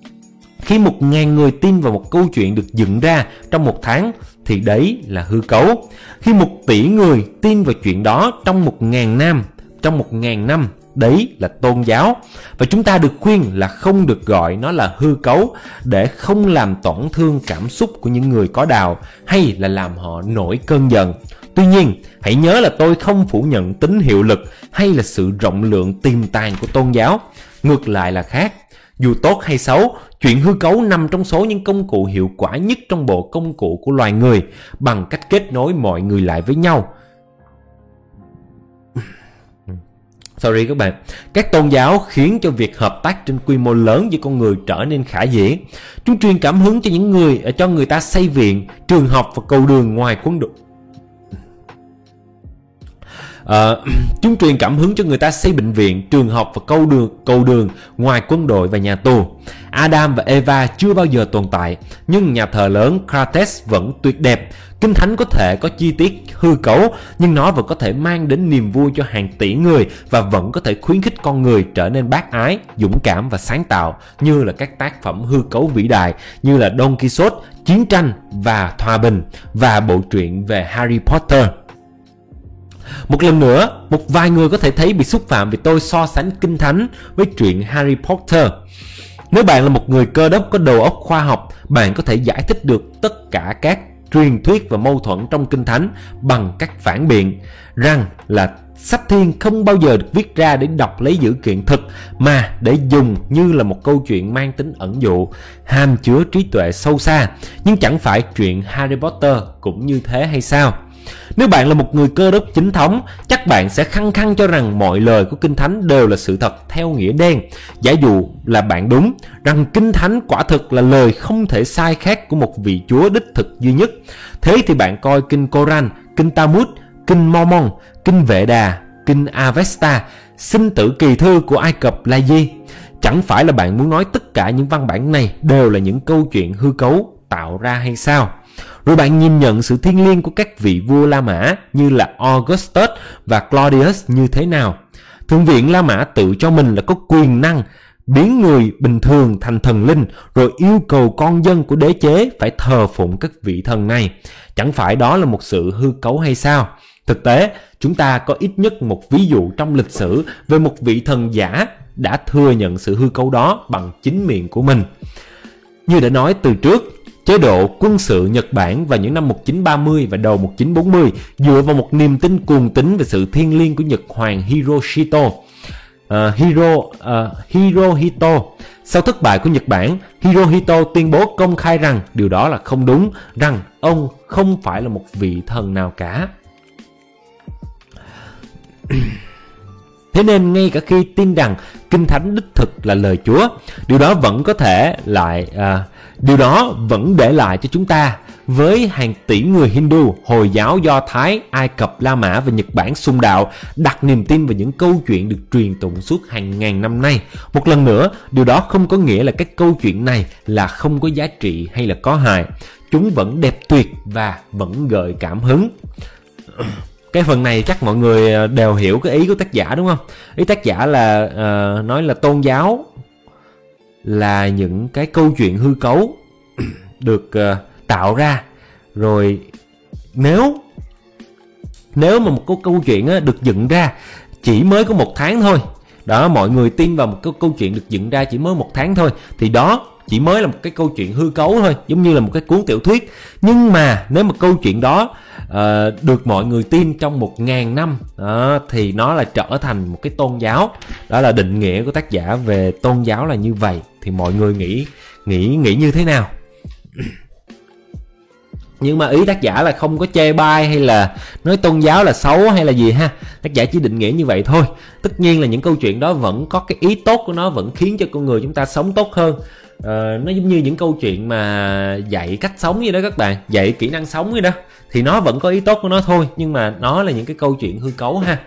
A: Khi 1.000 người tin vào một câu chuyện được dựng ra trong một tháng thì đấy là hư cấu. Khi 1 tỷ người tin vào chuyện đó trong 1.000 năm, đấy là tôn giáo. Và chúng ta được khuyên là không được gọi nó là hư cấu để không làm tổn thương cảm xúc của những người có đạo hay là làm họ nổi cơn giận. Tuy nhiên, hãy nhớ là tôi không phủ nhận tính hiệu lực hay là sự rộng lượng tiềm tàng của tôn giáo. Ngược lại là khác. Dù tốt hay xấu, chuyện hư cấu nằm trong số những công cụ hiệu quả nhất trong bộ công cụ của loài người bằng cách kết nối mọi người lại với nhau. Sorry các bạn. Các tôn giáo khiến cho việc hợp tác trên quy mô lớn với con người trở nên khả dĩ. Chúng truyền cảm hứng cho người ta xây viện, trường học và cầu đường ngoài quân đội. Chúng truyền cảm hứng cho người ta xây bệnh viện, trường học và cầu đường ngoài quân đội và nhà tù. Adam và Eva chưa bao giờ tồn tại, nhưng nhà thờ lớn Krates vẫn tuyệt đẹp. Kinh Thánh có thể có chi tiết hư cấu, nhưng nó vẫn có thể mang đến niềm vui cho hàng tỷ người và vẫn có thể khuyến khích con người trở nên bác ái, dũng cảm và sáng tạo, như là các tác phẩm hư cấu vĩ đại như là Don Quixote, Chiến tranh và Hòa bình và bộ truyện về Harry Potter. Một lần nữa, một vài người có thể thấy bị xúc phạm vì tôi so sánh Kinh Thánh với truyện Harry Potter. Nếu bạn là một người Cơ Đốc có đầu óc khoa học, bạn có thể giải thích được tất cả các truyền thuyết và mâu thuẫn trong Kinh Thánh bằng cách phản biện rằng là sách thiên không bao giờ được viết ra để đọc lấy dữ kiện thực, mà để dùng như là một câu chuyện mang tính ẩn dụ, hàm chứa trí tuệ sâu xa. Nhưng chẳng phải chuyện Harry Potter cũng như thế hay sao? Nếu bạn là một người Cơ đốc chính thống, chắc bạn sẽ khăng khăng cho rằng mọi lời của Kinh Thánh đều là sự thật theo nghĩa đen. Giả dụ là bạn đúng rằng Kinh Thánh quả thực là lời không thể sai khác của một vị Chúa đích thực duy nhất, thế thì bạn coi Kinh Koran, Kinh Talmud, Kinh Mormon, Kinh Vệ Đà, Kinh Avesta, sinh tử kỳ thư của Ai Cập là gì? Chẳng phải là bạn muốn nói tất cả những văn bản này đều là những câu chuyện hư cấu tạo ra hay sao? Rồi bạn nhìn nhận sự thiêng liêng của các vị vua La Mã như là Augustus và Claudius như thế nào? Thượng viện La Mã tự cho mình là có quyền năng biến người bình thường thành thần linh, rồi yêu cầu con dân của đế chế phải thờ phụng các vị thần này. Chẳng phải đó là một sự hư cấu hay sao? Thực tế, chúng ta có ít nhất một ví dụ trong lịch sử về một vị thần giả đã thừa nhận sự hư cấu đó bằng chính miệng của mình. Như đã nói từ trước, chế độ quân sự Nhật Bản vào những năm 1930 và đầu 1940 dựa vào một niềm tin cuồng tín về sự thiêng liêng của Nhật Hoàng Hirohito. Sau thất bại của Nhật Bản, Hirohito tuyên bố công khai rằng điều đó là không đúng, rằng ông không phải là một vị thần nào cả. Thế nên ngay cả khi tin rằng Kinh Thánh đích thực là lời Chúa, điều đó vẫn để lại cho chúng ta với hàng tỷ người Hindu, Hồi giáo, Do Thái, Ai Cập, La Mã và Nhật Bản xung đạo đặt niềm tin vào những câu chuyện được truyền tụng suốt hàng ngàn năm nay. Một lần nữa, điều đó không có nghĩa là các câu chuyện này là không có giá trị hay là có hại. Chúng vẫn đẹp tuyệt và vẫn gợi cảm hứng. Cái phần này chắc mọi người đều hiểu cái ý của tác giả đúng không? Ý tác giả là nói là tôn giáo là những cái câu chuyện hư cấu được tạo ra. Rồi nếu mà một câu chuyện được dựng ra chỉ mới có 1 tháng thôi, đó, mọi người tin vào một câu chuyện được dựng ra chỉ mới 1 tháng thôi, thì đó chỉ mới là một cái câu chuyện hư cấu thôi, giống như là một cái cuốn tiểu thuyết. Nhưng mà nếu mà câu chuyện đó được mọi người tin trong 1000 năm thì nó là trở thành một cái tôn giáo. Đó là định nghĩa của tác giả về tôn giáo là như vậy. Thì mọi người nghĩ như thế nào? Nhưng mà ý tác giả là không có chê bai hay là nói tôn giáo là xấu hay là gì ha. Tác giả chỉ định nghĩa như vậy thôi. Tất nhiên là những câu chuyện đó vẫn có cái ý tốt của nó, vẫn khiến cho con người chúng ta sống tốt hơn. Nó giống như những câu chuyện mà dạy cách sống vậy đó các bạn, dạy kỹ năng sống vậy đó, thì nó vẫn có ý tốt của nó thôi, nhưng mà nó là những cái câu chuyện hư cấu ha.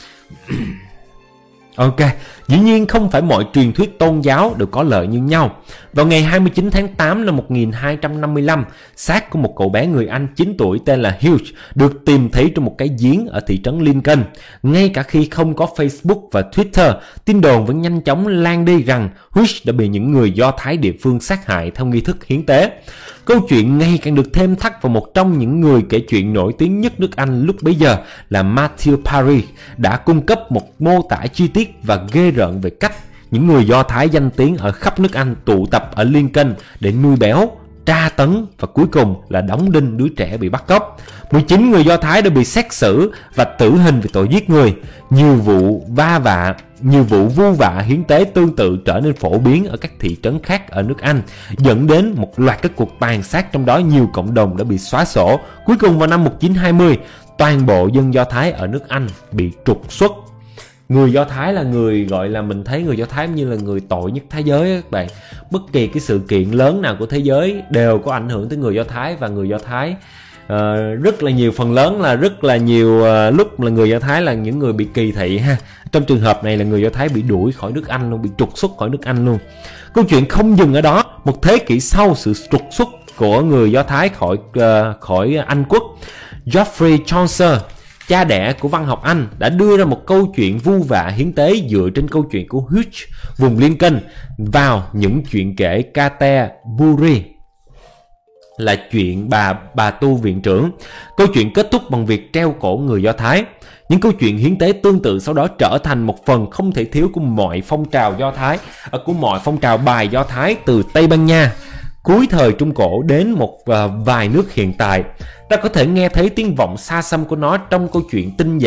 A: Ok, dĩ nhiên không phải mọi truyền thuyết tôn giáo đều có lợi như nhau. Vào ngày 29 tháng 8 năm 1255, xác của một cậu bé người Anh 9 tuổi tên là Hughes được tìm thấy trong một cái giếng ở thị trấn Lincoln. Ngay cả khi không có Facebook và Twitter, tin đồn vẫn nhanh chóng lan đi rằng Hughes đã bị những người Do Thái địa phương sát hại theo nghi thức hiến tế. Câu chuyện ngày càng được thêm thắt vào một trong những người kể chuyện nổi tiếng nhất nước Anh lúc bấy giờ là Matthew Parry đã cung cấp một mô tả chi tiết và ghê rợn về cách những người Do Thái danh tiếng ở khắp nước Anh tụ tập ở Lincoln để nuôi béo, tra tấn và cuối cùng là đóng đinh đứa trẻ bị bắt cóc. 19 người Do Thái đã bị xét xử và tử hình về tội giết người. Nhiều vụ vu vạ hiến tế tương tự trở nên phổ biến ở các thị trấn khác ở nước Anh, dẫn đến một loạt các cuộc tàn sát, trong đó nhiều cộng đồng đã bị xóa sổ. Cuối cùng vào năm 1920, toàn bộ dân Do Thái ở nước Anh bị trục xuất. Người Do Thái là người gọi là, mình thấy người Do Thái như là người tội nhất thế giới các bạn. Bất kỳ cái sự kiện lớn nào của thế giới đều có ảnh hưởng tới người Do Thái, và người Do Thái rất là nhiều, phần lớn là rất là nhiều lúc là người Do Thái là những người bị kỳ thị ha. Trong trường hợp này là người Do Thái bị đuổi khỏi nước Anh luôn, bị trục xuất khỏi nước Anh luôn. Câu chuyện không dừng ở đó. Một thế kỷ sau sự trục xuất của người Do Thái khỏi Anh quốc, Geoffrey Chaucer, cha đẻ của văn học Anh, đã đưa ra một câu chuyện vu vạ hiến tế dựa trên câu chuyện của Hughes vùng Lincoln vào những chuyện kể Canterbury, là chuyện bà tu viện trưởng. Câu chuyện kết thúc bằng việc treo cổ người Do Thái. Những câu chuyện hiến tế tương tự sau đó trở thành một phần không thể thiếu của mọi phong trào Do Thái, của mọi phong trào bài Do Thái từ Tây Ban Nha cuối thời Trung Cổ đến một vài nước hiện tại. Ta có thể nghe thấy tiếng vọng xa xăm của nó trong câu chuyện Tinh Giả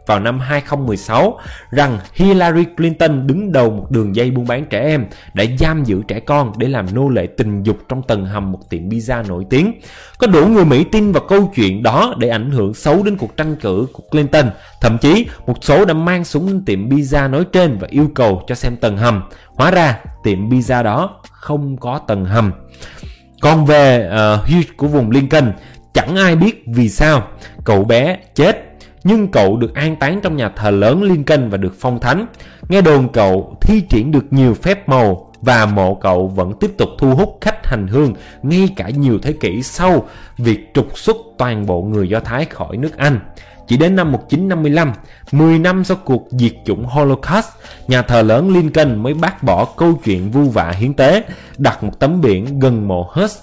A: vào năm 2016 rằng Hillary Clinton đứng đầu một đường dây buôn bán trẻ em đã giam giữ trẻ con để làm nô lệ tình dục trong tầng hầm một tiệm pizza nổi tiếng. Có đủ người Mỹ tin vào câu chuyện đó để ảnh hưởng xấu đến cuộc tranh cử của Clinton. Thậm chí một số đã mang súng đến tiệm pizza nói trên và yêu cầu cho xem tầng hầm. Hóa ra tiệm pizza đó không có tầng hầm. Còn về Hughes của vùng Lincoln, chẳng ai biết vì sao cậu bé chết, nhưng cậu được an táng trong nhà thờ lớn Lincoln và được phong thánh. Nghe đồn cậu thi triển được nhiều phép màu và mộ cậu vẫn tiếp tục thu hút khách hành hương ngay cả nhiều thế kỷ sau việc trục xuất toàn bộ người Do Thái khỏi nước Anh. Chỉ đến năm 1955, 10 năm sau cuộc diệt chủng Holocaust, nhà thờ lớn Lincoln mới bác bỏ câu chuyện vu vạ hiến tế, đặt một tấm biển gần mộ Hus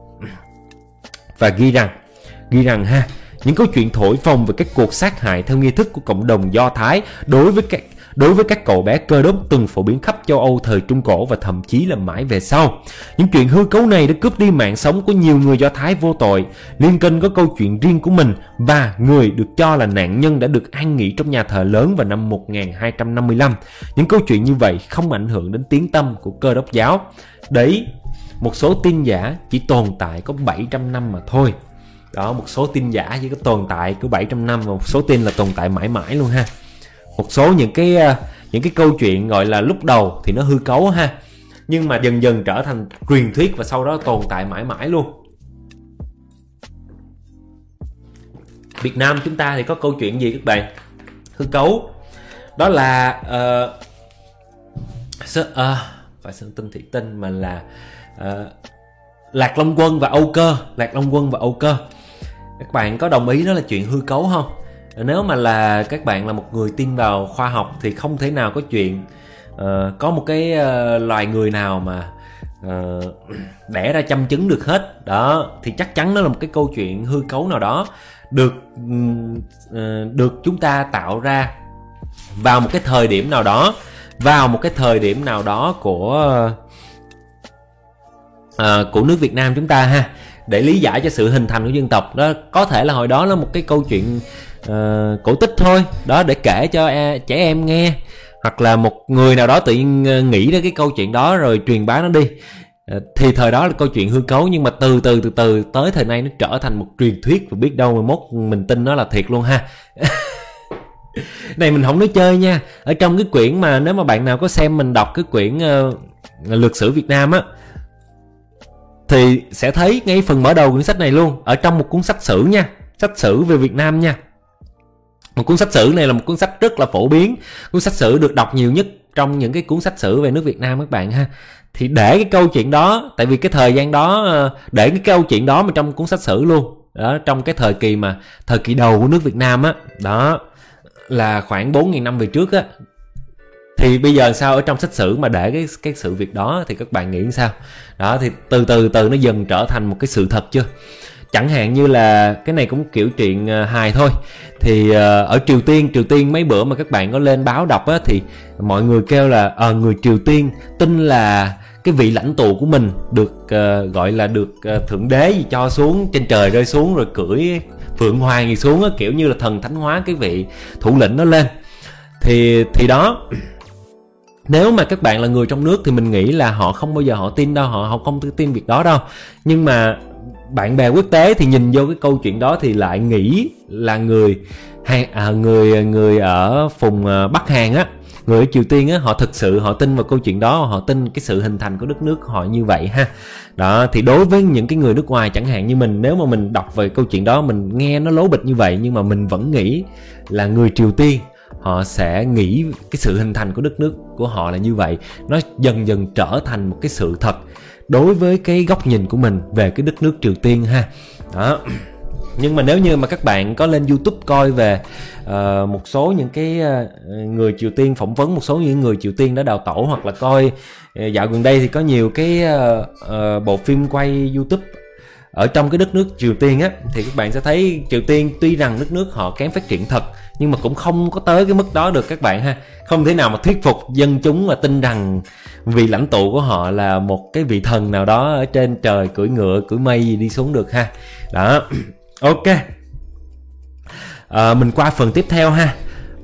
A: và ghi rằng những câu chuyện thổi phồng về các cuộc sát hại theo nghi thức của cộng đồng Do Thái đối với các cậu bé Cơ Đốc từng phổ biến khắp châu Âu thời Trung Cổ và thậm chí là mãi về sau. Những chuyện hư cấu này đã cướp đi mạng sống của nhiều người Do Thái vô tội. Lincoln có câu chuyện riêng của mình và người được cho là nạn nhân đã được an nghỉ trong nhà thờ lớn vào năm 1255. Những câu chuyện như vậy không ảnh hưởng đến tiếng tăm của Cơ Đốc giáo. Đấy, một số tin giả chỉ tồn tại có 700 năm mà thôi. Đó, một số tin giả chỉ có tồn tại có 700 năm, và một số tin là tồn tại mãi mãi luôn ha. Một số những cái câu chuyện gọi là lúc đầu thì nó hư cấu ha, nhưng mà dần dần trở thành truyền thuyết và sau đó tồn tại mãi mãi luôn. Việt Nam chúng ta thì có câu chuyện gì các bạn? Hư cấu. Đó là phải Sơn Tinh Thủy Tinh mà là Lạc Long Quân và Âu Cơ. Lạc Long Quân và Âu Cơ. Các bạn có đồng ý đó là chuyện hư cấu không? Nếu mà là các bạn là một người tin vào khoa học thì không thể nào có chuyện có một cái loài người nào mà đẻ ra chăm trứng được hết. Đó, thì chắc chắn đó là một cái câu chuyện hư cấu nào đó được chúng ta tạo ra vào một cái thời điểm nào đó của nước Việt Nam chúng ta ha, để lý giải cho sự hình thành của dân tộc. Đó có thể là hồi đó là một cái câu chuyện cổ tích thôi đó, để kể cho trẻ em nghe, hoặc là một người nào đó tự nhiên nghĩ ra cái câu chuyện đó rồi truyền bá nó đi, thì thời đó là câu chuyện hư cấu. Nhưng mà từ từ tới thời nay nó trở thành một truyền thuyết, và biết đâu mà mốt mình tin nó là thiệt luôn ha. Này mình không nói chơi nha. Ở trong cái quyển mà nếu mà bạn nào có xem mình đọc cái quyển Lược sử Việt Nam á, thì sẽ thấy ngay phần mở đầu quyển sách này luôn, ở trong một cuốn sách sử nha, sách sử về Việt Nam nha. Một cuốn sách sử này là một cuốn sách rất là phổ biến, cuốn sách sử được đọc nhiều nhất trong những cái cuốn sách sử về nước Việt Nam các bạn ha. Thì để cái câu chuyện đó, tại vì cái thời gian đó để cái câu chuyện đó mà trong cuốn sách sử luôn đó, trong cái thời kỳ đầu của nước Việt Nam á, đó là khoảng 4.000 năm về trước á, thì bây giờ sao ở trong sách sử mà để cái sự việc đó thì các bạn nghĩ sao? Đó, thì từ từ nó dần trở thành một cái sự thật chưa? Chẳng hạn như là cái này cũng kiểu chuyện hài thôi. Thì ở Triều Tiên mấy bữa mà các bạn có lên báo đọc á, thì mọi người kêu là người Triều Tiên tin là cái vị lãnh tụ của mình được gọi là được thượng đế gì cho xuống trên trời rơi xuống rồi cưỡi phượng hoàng gì xuống á, kiểu như là thần thánh hóa cái vị thủ lĩnh nó lên. Thì đó, nếu mà các bạn là người trong nước thì mình nghĩ là họ không bao giờ họ tin đâu, họ không tin việc đó đâu. Nhưng mà bạn bè quốc tế thì nhìn vô cái câu chuyện đó thì lại nghĩ là người ở vùng Bắc Hàn á, người ở Triều Tiên á, họ thực sự họ tin vào câu chuyện đó, họ tin cái sự hình thành của đất nước của họ như vậy ha. Đó, thì đối với những cái người nước ngoài chẳng hạn như mình, nếu mà mình đọc về câu chuyện đó, mình nghe nó lố bịch như vậy, nhưng mà mình vẫn nghĩ là người Triều Tiên họ sẽ nghĩ cái sự hình thành của đất nước của họ là như vậy. Nó dần dần trở thành một cái sự thật đối với cái góc nhìn của mình về cái đất nước Triều Tiên ha. Đó. Nhưng mà nếu như mà các bạn có lên YouTube coi về một số những cái người Triều Tiên, phỏng vấn một số những người Triều Tiên đã đào tổ, hoặc là coi dạo gần đây thì có nhiều cái bộ phim quay YouTube ở trong cái đất nước Triều Tiên á, thì các bạn sẽ thấy Triều Tiên tuy rằng đất nước họ kém phát triển thật, nhưng mà cũng không có tới cái mức đó được các bạn ha. Không thể nào mà thuyết phục dân chúng mà tin rằng vị lãnh tụ của họ là một cái vị thần nào đó ở trên trời cưỡi ngựa cưỡi mây gì đi xuống được ha. Đó. Ok. Mình qua phần tiếp theo ha.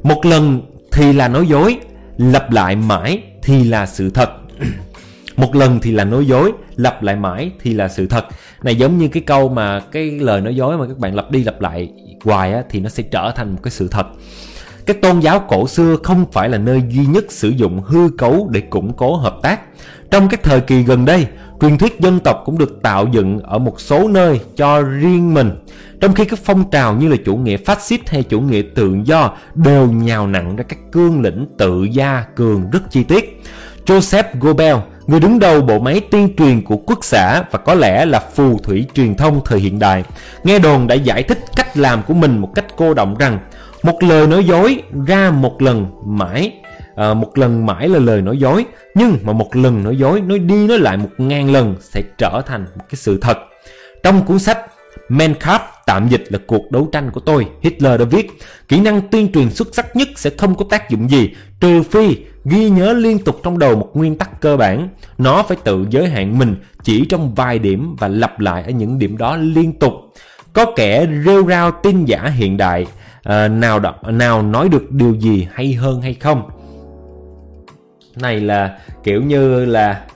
A: Một lần thì là nói dối, lặp lại mãi thì là sự thật. Một lần thì là nói dối, lặp lại mãi thì là sự thật. Này giống như cái câu mà cái lời nói dối mà các bạn lặp đi lặp lại hoài á, thì nó sẽ trở thành một cái sự thật. Các tôn giáo cổ xưa không phải là nơi duy nhất sử dụng hư cấu để củng cố hợp tác. Trong các thời kỳ gần đây, truyền thuyết dân tộc cũng được tạo dựng ở một số nơi cho riêng mình, trong khi các phong trào như là chủ nghĩa phát xít hay chủ nghĩa tự do đều nhào nặng ra các cương lĩnh tự gia cường rất chi tiết. Joseph Goebbels, người đứng đầu bộ máy tuyên truyền của quốc xã và có lẽ là phù thủy truyền thông thời hiện đại, nghe đồn đã giải thích cách làm của mình một cách cô động rằng một lời nói dối ra một lần mãi là lời nói dối, nhưng mà một lần nói dối nói đi nói lại 1000 lần sẽ trở thành một cái sự thật. Trong cuốn sách Mein Kampf, tạm dịch là cuộc đấu tranh của tôi, Hitler đã viết, kỹ năng tuyên truyền xuất sắc nhất sẽ không có tác dụng gì trừ phi ghi nhớ liên tục trong đầu một nguyên tắc cơ bản. Nó phải tự giới hạn mình chỉ trong vài điểm và lặp lại ở những điểm đó liên tục. Có kẻ rêu rao tin giả hiện đại nào nói được điều gì hay hơn hay không? Này là kiểu như là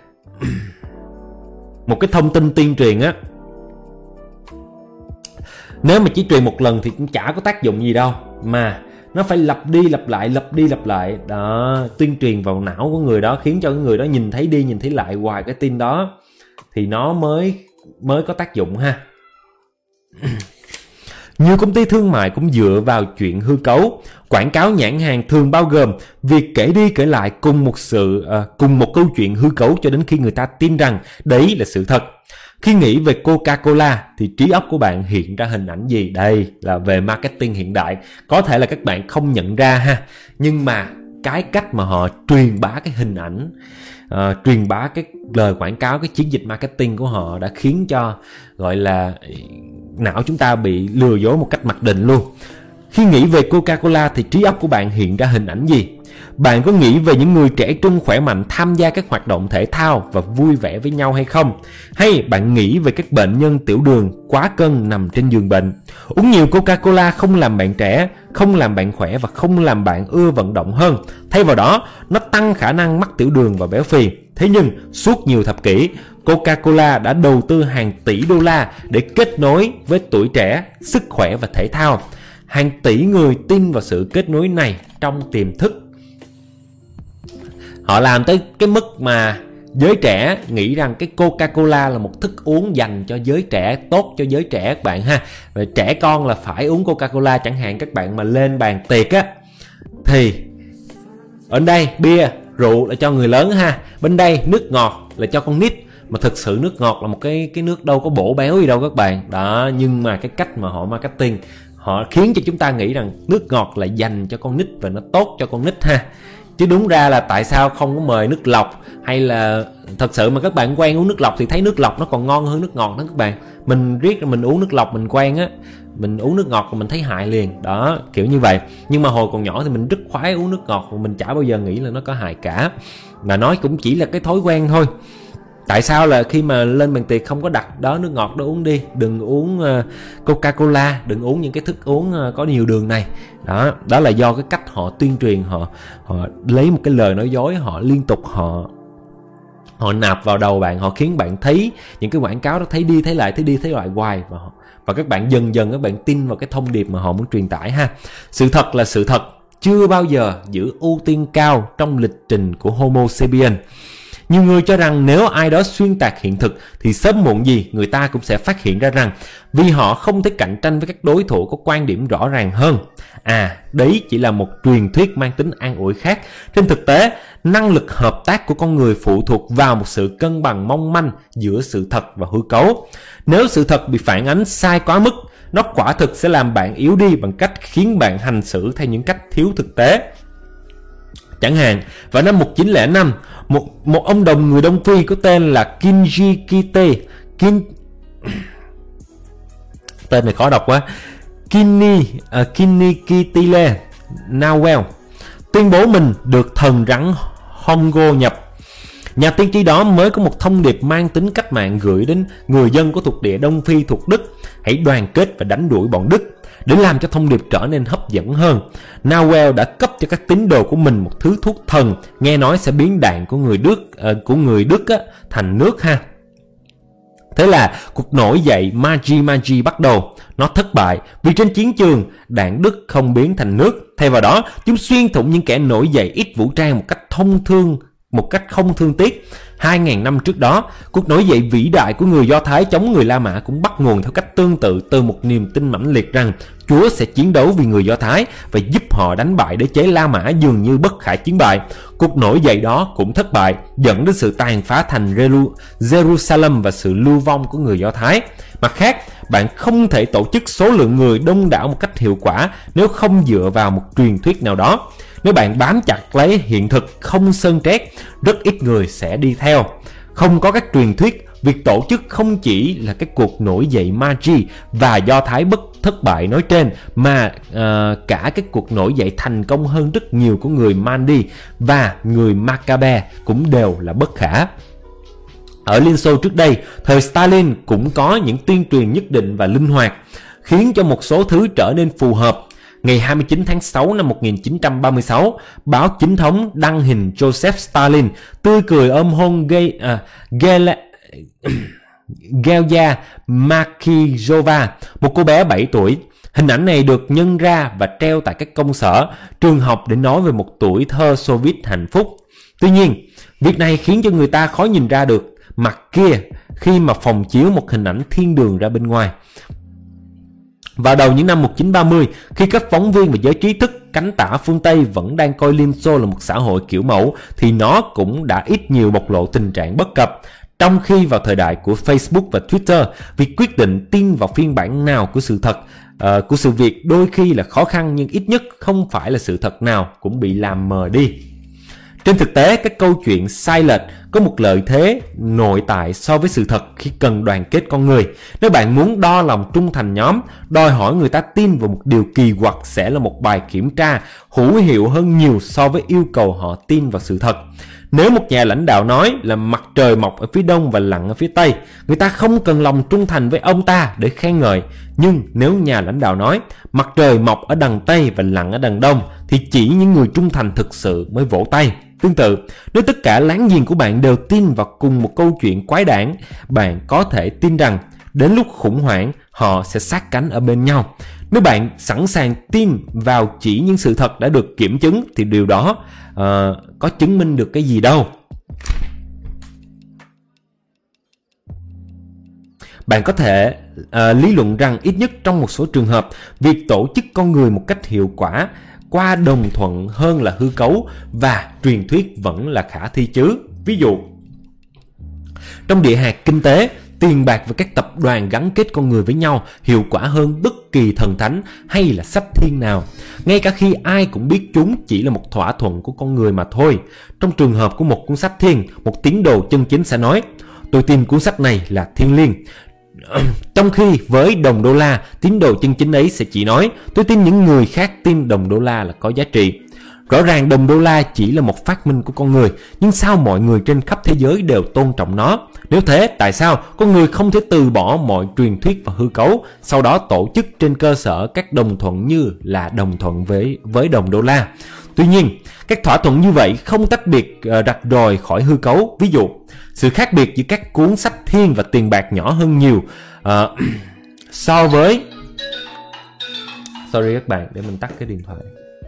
A: một cái thông tin tuyên truyền á, nếu mà chỉ truyền một lần thì cũng chả có tác dụng gì đâu, mà nó phải lặp đi lặp lại đó, tuyên truyền vào não của người đó, khiến cho người đó nhìn thấy đi nhìn thấy lại hoài cái tin đó thì nó mới có tác dụng ha. Nhiều công ty thương mại cũng dựa vào chuyện hư cấu. Quảng cáo nhãn hàng thường bao gồm việc kể đi kể lại cùng một câu chuyện hư cấu cho đến khi người ta tin rằng đấy là sự thật. Khi nghĩ về Coca-Cola thì trí óc của bạn hiện ra hình ảnh gì? Đây là về marketing hiện đại. Có thể là các bạn không nhận ra ha, nhưng mà cái cách mà họ truyền bá cái hình ảnh, truyền bá cái lời quảng cáo, cái chiến dịch marketing của họ đã khiến cho gọi là não chúng ta bị lừa dối một cách mặc định luôn. Khi nghĩ về Coca-Cola thì trí óc của bạn hiện ra hình ảnh gì? Bạn có nghĩ về những người trẻ trung khỏe mạnh tham gia các hoạt động thể thao và vui vẻ với nhau hay không? Hay bạn nghĩ về các bệnh nhân tiểu đường, quá cân nằm trên giường bệnh? Uống nhiều Coca-Cola không làm bạn trẻ, không làm bạn khỏe và không làm bạn ưa vận động hơn. Thay vào đó, nó tăng khả năng mắc tiểu đường và béo phì. Thế nhưng, suốt nhiều thập kỷ, Coca-Cola đã đầu tư hàng tỷ đô la để kết nối với tuổi trẻ, sức khỏe và thể thao. Hàng tỷ người tin vào sự kết nối này trong tiềm thức. Họ làm tới cái mức mà giới trẻ nghĩ rằng cái Coca-Cola là một thức uống dành cho giới trẻ, tốt cho giới trẻ các bạn ha. Và trẻ con là phải uống Coca-Cola, chẳng hạn các bạn mà lên bàn tiệc á thì ở đây bia, rượu là cho người lớn ha. Bên đây nước ngọt là cho con nít. Mà thực sự nước ngọt là một cái nước đâu có bổ béo gì đâu các bạn. Đó, nhưng mà cái cách mà họ marketing, họ khiến cho chúng ta nghĩ rằng nước ngọt là dành cho con nít và nó tốt cho con nít ha. Chứ đúng ra là tại sao không có mời nước lọc, hay là thật sự mà các bạn quen uống nước lọc thì thấy nước lọc nó còn ngon hơn nước ngọt đó các bạn. Mình riết mình uống nước lọc mình quen á, mình uống nước ngọt rồi mình thấy hại liền. Đó, kiểu như vậy. Nhưng mà hồi còn nhỏ thì mình rất khoái uống nước ngọt, và mình chả bao giờ nghĩ là nó có hại cả. Mà nói cũng chỉ là cái thói quen thôi. Tại sao là khi mà lên bàn tiệc không có đặt đó nước ngọt đó uống đi, đừng uống Coca-Cola, đừng uống những cái thức uống có nhiều đường này. Đó là do cái cách họ tuyên truyền, họ lấy một cái lời nói dối, họ liên tục họ nạp vào đầu bạn, họ khiến bạn thấy những cái quảng cáo đó thấy đi thấy lại hoài, và các bạn dần các bạn tin vào cái thông điệp mà họ muốn truyền tải ha. Sự thật là sự thật, chưa bao giờ giữ ưu tiên cao trong lịch trình của Homo sapiens. Nhiều người cho rằng nếu ai đó xuyên tạc hiện thực thì sớm muộn gì người ta cũng sẽ phát hiện ra rằng vì họ không thể cạnh tranh với các đối thủ có quan điểm rõ ràng hơn. Đấy chỉ là một truyền thuyết mang tính an ủi khác. Trên thực tế, năng lực hợp tác của con người phụ thuộc vào một sự cân bằng mong manh giữa sự thật và hư cấu. Nếu sự thật bị phản ánh sai quá mức, nó quả thực sẽ làm bạn yếu đi bằng cách khiến bạn hành xử theo những cách thiếu thực tế. Chẳng hạn, vào năm 1905, một ông đồng người Đông Phi có tên là Kinjikitê tên này khó đọc quá, Kinikitile Nawel tuyên bố mình được thần rắn Hongo nhập. Nhà tiên tri đó mới có một thông điệp mang tính cách mạng gửi đến người dân của thuộc địa Đông Phi thuộc Đức: hãy đoàn kết và đánh đuổi bọn Đức.
B: Để làm cho thông điệp trở nên hấp dẫn hơn, Nawel đã cấp cho các tín đồ của mình một thứ thuốc thần nghe nói sẽ biến đạn của người Đức thành nước ha. Thế là cuộc nổi dậy Magi bắt đầu. Nó thất bại vì trên chiến trường đạn Đức không biến thành nước. Thay vào đó, chúng xuyên thủng những kẻ nổi dậy ít vũ trang một cách không thương tiếc. 2.000 năm trước đó, cuộc nổi dậy vĩ đại của người Do Thái chống người La Mã cũng bắt nguồn theo cách tương tự từ một niềm tin mãnh liệt rằng Chúa sẽ chiến đấu vì người Do Thái và giúp họ đánh bại đế chế La Mã dường như bất khả chiến bại. Cuộc nổi dậy đó cũng thất bại, dẫn đến sự tàn phá thành Jerusalem và sự lưu vong của người Do Thái. Mặt khác, bạn không thể tổ chức số lượng người đông đảo một cách hiệu quả nếu không dựa vào một truyền thuyết nào đó. Nếu bạn bám chặt lấy hiện thực không sơn trét, rất ít người sẽ đi theo. Không có các truyền thuyết, việc tổ chức không chỉ là cái cuộc nổi dậy Magi và Do Thái thất bại nói trên, mà cả cái cuộc nổi dậy thành công hơn rất nhiều của người Mandi và người Maccabe cũng đều là bất khả. Ở Liên Xô trước đây, thời Stalin cũng có những tuyên truyền nhất định và linh hoạt, khiến cho một số thứ trở nên phù hợp. Ngày 29 tháng 6 năm 1936, báo chính thống đăng hình Joseph Stalin tươi cười ôm hôn Gelya Markizova, một cô bé 7 tuổi. Hình ảnh này được nhân ra và treo tại các công sở, trường học để nói về một tuổi thơ Xô Viết hạnh phúc. Tuy nhiên, việc này khiến cho người ta khó nhìn ra được mặt kia khi mà phồng chiếu một hình ảnh thiên đường ra bên ngoài. Vào đầu những năm 1930, khi các phóng viên và giới trí thức cánh tả phương Tây vẫn đang coi Liên Xô là một xã hội kiểu mẫu, thì nó cũng đã ít nhiều bộc lộ tình trạng bất cập. Trong khi vào thời đại của Facebook và Twitter, việc quyết định tin vào phiên bản nào của sự thật, của sự việc đôi khi là khó khăn, nhưng ít nhất không phải là sự thật nào cũng bị làm mờ đi. Trên thực tế, các câu chuyện sai lệch có một lợi thế nội tại so với sự thật khi cần đoàn kết con người. Nếu bạn muốn đo lòng trung thành nhóm, đòi hỏi người ta tin vào một điều kỳ quặc sẽ là một bài kiểm tra hữu hiệu hơn nhiều so với yêu cầu họ tin vào sự thật. Nếu một nhà lãnh đạo nói là mặt trời mọc ở phía đông và lặn ở phía tây, người ta không cần lòng trung thành với ông ta để khen ngợi. Nhưng nếu nhà lãnh đạo nói mặt trời mọc ở đằng tây và lặn ở đằng đông, thì chỉ những người trung thành thực sự mới vỗ tay. Tương tự, nếu tất cả láng giềng của bạn đều tin vào cùng một câu chuyện quái đản, bạn có thể tin rằng đến lúc khủng hoảng họ sẽ sát cánh ở bên nhau. Nếu bạn sẵn sàng tin vào chỉ những sự thật đã được kiểm chứng, thì điều đó có chứng minh được cái gì đâu. Bạn có thể lý luận rằng ít nhất trong một số trường hợp, việc tổ chức con người một cách hiệu quả qua đồng thuận hơn là hư cấu, và truyền thuyết vẫn là khả thi chứ. Ví dụ, trong địa hạt kinh tế, tiền bạc và các tập đoàn gắn kết con người với nhau hiệu quả hơn bất kỳ thần thánh hay là sách thiên nào, ngay cả khi ai cũng biết chúng chỉ là một thỏa thuận của con người mà thôi. Trong trường hợp của một cuốn sách thiên, một tín đồ chân chính sẽ nói: tôi tin cuốn sách này là thiêng liêng. Trong khi với đồng đô la, tín đồ chân chính ấy sẽ chỉ nói: tôi tin những người khác tin đồng đô la là có giá trị. Rõ ràng đồng đô la chỉ là một phát minh của con người, nhưng sao mọi người trên khắp thế giới đều tôn trọng nó? Nếu thế, tại sao con người không thể từ bỏ mọi truyền thuyết và hư cấu, sau đó tổ chức trên cơ sở các đồng thuận như là đồng thuận với đồng đô la? Tuy nhiên, các thỏa thuận như vậy không tách biệt rạch ròi khỏi hư cấu. Ví dụ, sự khác biệt giữa các cuốn sách thiên và tiền bạc nhỏ hơn nhiều so với... Sorry các bạn, để mình tắt cái điện thoại.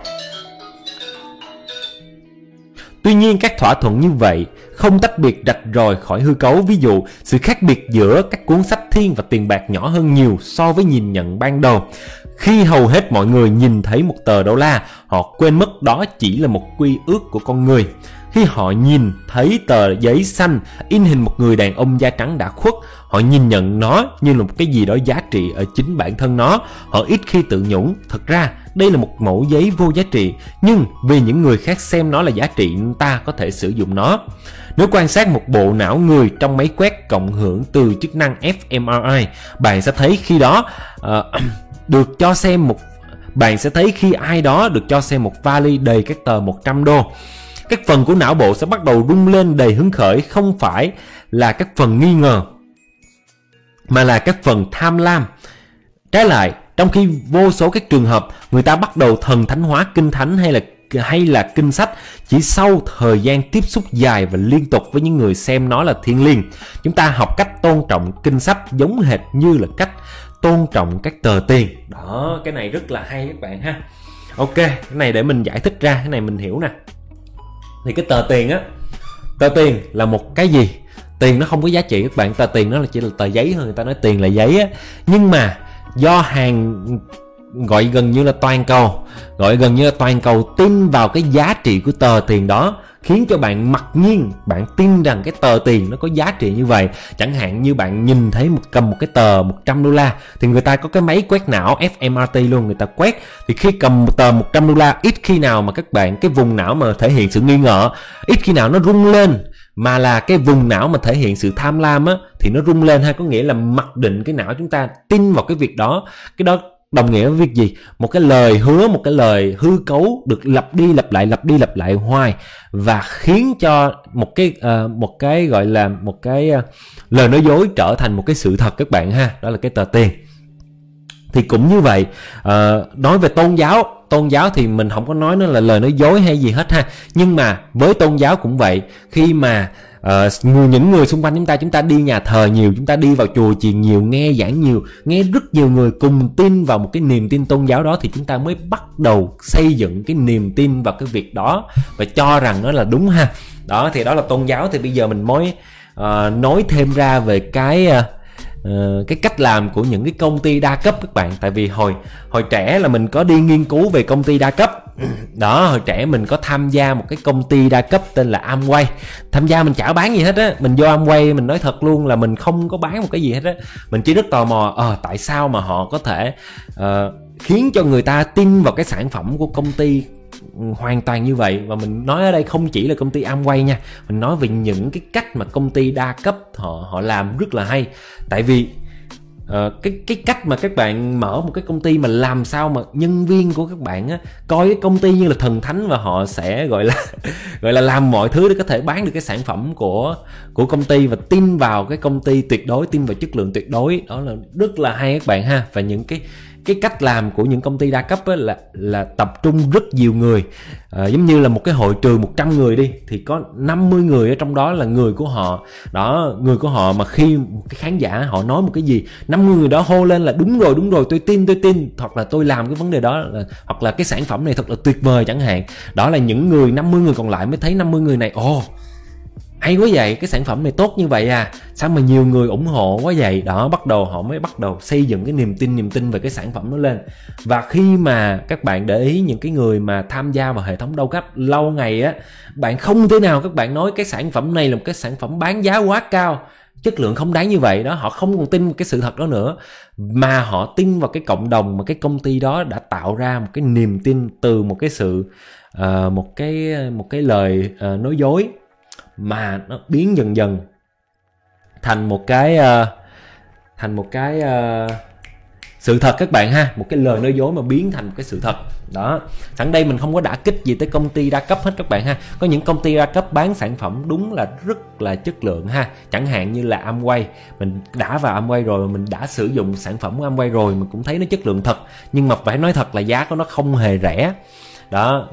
B: Tuy nhiên, các thỏa thuận như vậy không tách biệt rạch ròi khỏi hư cấu. Ví dụ, sự khác biệt giữa các cuốn sách thiên và tiền bạc nhỏ hơn nhiều so với nhìn nhận ban đầu. Khi hầu hết mọi người nhìn thấy một tờ đô la, họ quên mất đó chỉ là một quy ước của con người. Khi họ nhìn thấy tờ giấy xanh in hình một người đàn ông da trắng đã khuất, họ nhìn nhận nó như là một cái gì đó giá trị ở chính bản thân nó. Họ ít khi tự nhủ, thật ra đây là một mẩu giấy vô giá trị, nhưng vì những người khác xem nó là giá trị nên ta có thể sử dụng nó. Nếu quan sát một bộ não người trong máy quét cộng hưởng từ chức năng fMRI, bạn sẽ thấy khi ai đó được cho xem một vali đầy các tờ 100 đô. Các phần của não bộ sẽ bắt đầu rung lên đầy hứng khởi, không phải là các phần nghi ngờ, mà là các phần tham lam. Trái lại, Trong khi vô số các trường hợp người ta bắt đầu thần thánh hóa kinh thánh hay là kinh sách chỉ sau thời gian tiếp xúc dài và liên tục với những người xem nó là thiêng liêng. Chúng ta học cách tôn trọng kinh sách giống hệt như là cách tôn trọng các tờ tiền. Đó, cái này rất là hay các bạn ha. Ok, cái này để mình giải thích ra, cái này mình hiểu nè. Thì cái tờ tiền á, tờ tiền là một cái gì? Tiền nó không có giá trị các bạn, tờ tiền nó chỉ là tờ giấy thôi, người ta nói tiền là giấy á. Nhưng mà do gọi gần như là toàn cầu tin vào cái giá trị của tờ tiền đó, khiến cho bạn mặc nhiên bạn tin rằng cái tờ tiền nó có giá trị như vậy. Chẳng hạn như bạn nhìn thấy cầm một cái tờ $100 thì người ta có cái máy quét não FMRT luôn, người ta quét thì khi cầm một tờ $100, ít khi nào mà các bạn cái vùng não mà thể hiện sự nghi ngờ, ít khi nào nó rung lên, mà là cái vùng não mà thể hiện sự tham lam á thì nó rung lên ha. Có nghĩa là mặc định cái não chúng ta tin vào cái việc đó. Cái đó đồng nghĩa với việc gì? Một cái lời hứa, một cái lời hư cấu được lặp đi lặp lại hoài, và khiến cho một cái gọi là một cái lời nói dối trở thành một cái sự thật các bạn ha. Đó là cái tờ tiền. Thì cũng như vậy, nói về tôn giáo thì mình không có nói nó là lời nói dối hay gì hết ha. Nhưng mà với tôn giáo cũng vậy, khi mà những người xung quanh chúng ta đi nhà thờ nhiều, chúng ta đi vào chùa chiền nhiều, nghe giảng nhiều, nghe rất nhiều người cùng tin vào một cái niềm tin tôn giáo đó, thì chúng ta mới bắt đầu xây dựng cái niềm tin vào cái việc đó và cho rằng nó là đúng ha. Đó thì đó là tôn giáo. Thì bây giờ mình mới nói thêm ra về cái cách làm của những cái công ty đa cấp các bạn. Tại vì hồi trẻ là mình có đi nghiên cứu về công ty đa cấp. Đó, hồi trẻ mình có tham gia một cái công ty đa cấp tên là Amway. Tham gia mình chả bán gì hết á. Mình vô Amway, mình nói thật luôn là mình không có bán một cái gì hết á. Mình chỉ rất tò mò tại sao mà họ có thể khiến cho người ta tin vào cái sản phẩm của công ty hoàn toàn như vậy. Và mình nói ở đây không chỉ là công ty Amway nha, mình nói về những cái cách mà công ty đa cấp họ làm rất là hay. Tại vì cái cách mà các bạn mở một cái công ty mà làm sao mà nhân viên của các bạn á coi cái công ty như là thần thánh, và họ sẽ gọi là làm mọi thứ để có thể bán được cái sản phẩm của công ty, và tin vào cái công ty tuyệt đối, tin vào chất lượng tuyệt đối. Đó là rất là hay các bạn ha. Và những cái cách làm của những công ty đa cấp á là tập trung rất nhiều người. Giống như là một cái hội trường 100 người đi, thì có 50 người ở trong đó là người của họ. Đó, người của họ mà khi một cái khán giả họ nói một cái gì, 50 người đó hô lên là đúng rồi, tôi tin, hoặc là tôi làm cái vấn đề đó, hoặc là cái sản phẩm này thật là tuyệt vời chẳng hạn. Đó là những 50 người còn lại mới thấy 50 người này, hay quá vậy, cái sản phẩm này tốt như vậy à, sao mà nhiều người ủng hộ quá vậy. Đó, họ mới bắt đầu xây dựng cái niềm tin về cái sản phẩm nó lên. Và khi mà các bạn để ý những cái người mà tham gia vào hệ thống đa cấp lâu ngày á, bạn không thể nào các bạn nói cái sản phẩm này là một cái sản phẩm bán giá quá cao, chất lượng không đáng như vậy. Đó, họ không còn tin vào cái sự thật đó nữa, mà họ tin vào cái cộng đồng mà cái công ty đó đã tạo ra một cái niềm tin từ một cái sự một cái lời nói dối, mà nó biến dần dần thành một cái sự thật các bạn ha. Một cái lời nói dối mà biến thành một cái sự thật. Đó, sẵn đây mình không có đả kích gì tới công ty đa cấp hết các bạn ha. Có những công ty đa cấp bán sản phẩm đúng là rất là chất lượng ha. Chẳng hạn như là Amway, mình đã vào Amway rồi, mình đã sử dụng sản phẩm của Amway rồi, mình cũng thấy nó chất lượng thật. Nhưng mà phải nói thật là giá của nó không hề rẻ. Đó,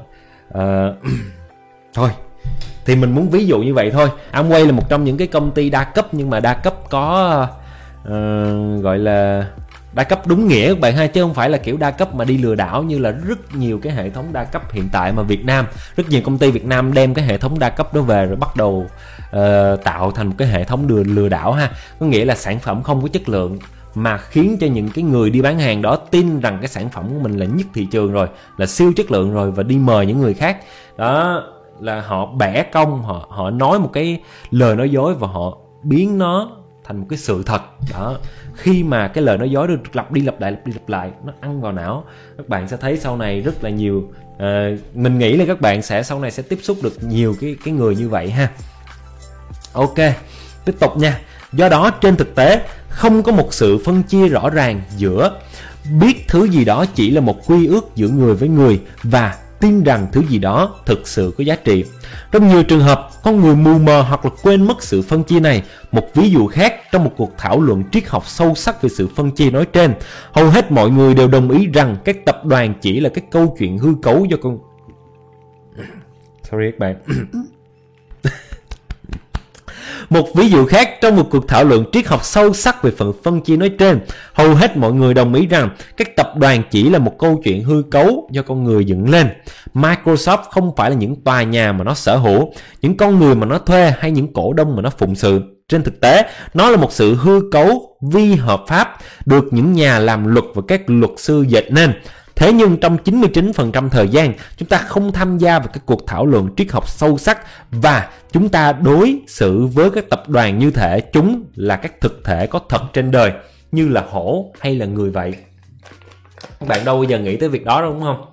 B: thôi thì mình muốn ví dụ như vậy thôi. Amway là một trong những cái công ty đa cấp, nhưng mà đa cấp có gọi là đa cấp đúng nghĩa các bạn ha, chứ không phải là kiểu đa cấp mà đi lừa đảo như là rất nhiều cái hệ thống đa cấp hiện tại mà Việt Nam, rất nhiều công ty Việt Nam đem cái hệ thống đa cấp đó về rồi bắt đầu tạo thành một cái hệ thống lừa đảo ha. Có nghĩa là sản phẩm không có chất lượng mà khiến cho những cái người đi bán hàng đó tin rằng cái sản phẩm của mình là nhất thị trường rồi, là siêu chất lượng rồi, và đi mời những người khác. Đó là họ bẻ cong, họ nói một cái lời nói dối và họ biến nó thành một cái sự thật. Đó, khi mà cái lời nói dối được lặp đi lặp lại, nó ăn vào não, các bạn sẽ thấy sau này rất là nhiều. Mình nghĩ là các bạn sau này sẽ tiếp xúc được nhiều cái người như vậy ha. Ok, tiếp tục nha. Do đó trên thực tế không có một sự phân chia rõ ràng giữa biết thứ gì đó chỉ là một quy ước giữa người với người và tin rằng thứ gì đó thực sự có giá trị. Trong nhiều trường hợp, con người mù mờ hoặc là quên mất sự phân chia này. Một ví dụ khác, trong một cuộc thảo luận triết học sâu sắc về sự phân chia nói trên, hầu hết mọi người đều đồng ý rằng các tập đoàn chỉ là các câu chuyện hư cấu do con... Sorry các bạn. Một ví dụ khác, trong một cuộc thảo luận triết học sâu sắc về phần phân chia nói trên, hầu hết mọi người đồng ý rằng các tập đoàn chỉ là một câu chuyện hư cấu do con người dựng lên. Microsoft không phải là những tòa nhà mà nó sở hữu, những con người mà nó thuê hay những cổ đông mà nó phụng sự. Trên thực tế, nó là một sự hư cấu vi hợp pháp được những nhà làm luật và các luật sư dệt nên. Thế nhưng trong 99% thời gian, chúng ta không tham gia vào các cuộc thảo luận triết học sâu sắc và chúng ta đối xử với các tập đoàn như thể chúng là các thực thể có thật trên đời, như là hổ hay là người vậy. Các bạn đâu bao giờ nghĩ tới việc đó đâu đúng không?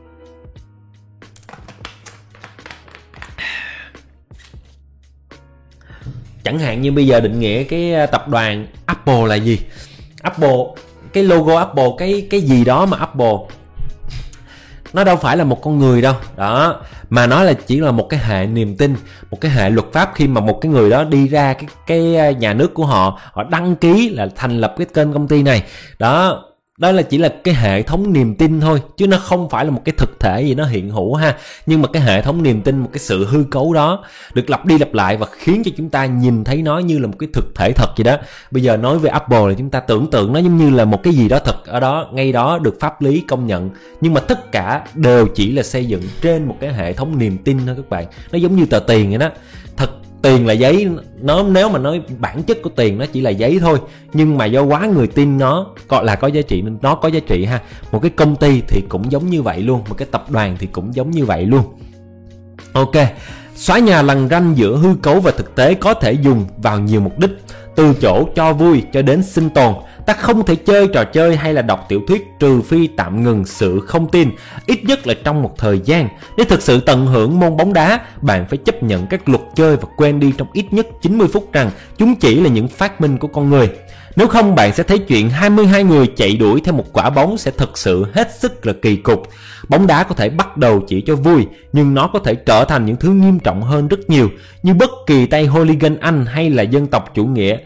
B: Chẳng hạn như bây giờ định nghĩa cái tập đoàn Apple là gì? Apple, cái logo Apple, cái gì đó mà Apple, nó đâu phải là một con người đâu đó, mà nó là chỉ là một cái hệ niềm tin, một cái hệ luật pháp. Khi mà một cái người đó đi ra cái nhà nước của họ đăng ký là thành lập cái kênh công ty này đó, đó là chỉ là cái hệ thống niềm tin thôi, chứ nó không phải là một cái thực thể gì nó hiện hữu ha. Nhưng mà cái hệ thống niềm tin, một cái sự hư cấu đó được lặp đi lặp lại và khiến cho chúng ta nhìn thấy nó như là một cái thực thể thật vậy đó. Bây giờ nói về Apple là chúng ta tưởng tượng nó giống như là một cái gì đó thật ở đó, ngay đó được pháp lý công nhận, nhưng mà tất cả đều chỉ là xây dựng trên một cái hệ thống niềm tin thôi các bạn. Nó giống như tờ tiền vậy đó. Thật, tiền là giấy, nó nếu mà nói bản chất của tiền nó chỉ là giấy thôi, nhưng mà do quá người tin nó gọi là có giá trị nên nó có giá trị ha. Một cái công ty thì cũng giống như vậy luôn, một cái tập đoàn thì cũng giống như vậy luôn. Ok, xóa nhà lằn ranh giữa hư cấu và thực tế có thể dùng vào nhiều mục đích, từ chỗ cho vui cho đến sinh tồn. Ta không thể chơi trò chơi hay là đọc tiểu thuyết trừ phi tạm ngừng sự không tin, ít nhất là trong một thời gian. Để thực sự tận hưởng môn bóng đá, bạn phải chấp nhận các luật chơi và quên đi trong ít nhất 90 phút rằng chúng chỉ là những phát minh của con người. Nếu không, bạn sẽ thấy chuyện 22 người chạy đuổi theo một quả bóng sẽ thực sự hết sức là kỳ cục. Bóng đá có thể bắt đầu chỉ cho vui, nhưng nó có thể trở thành những thứ nghiêm trọng hơn rất nhiều, như bất kỳ tay hooligan Anh hay là dân tộc chủ nghĩa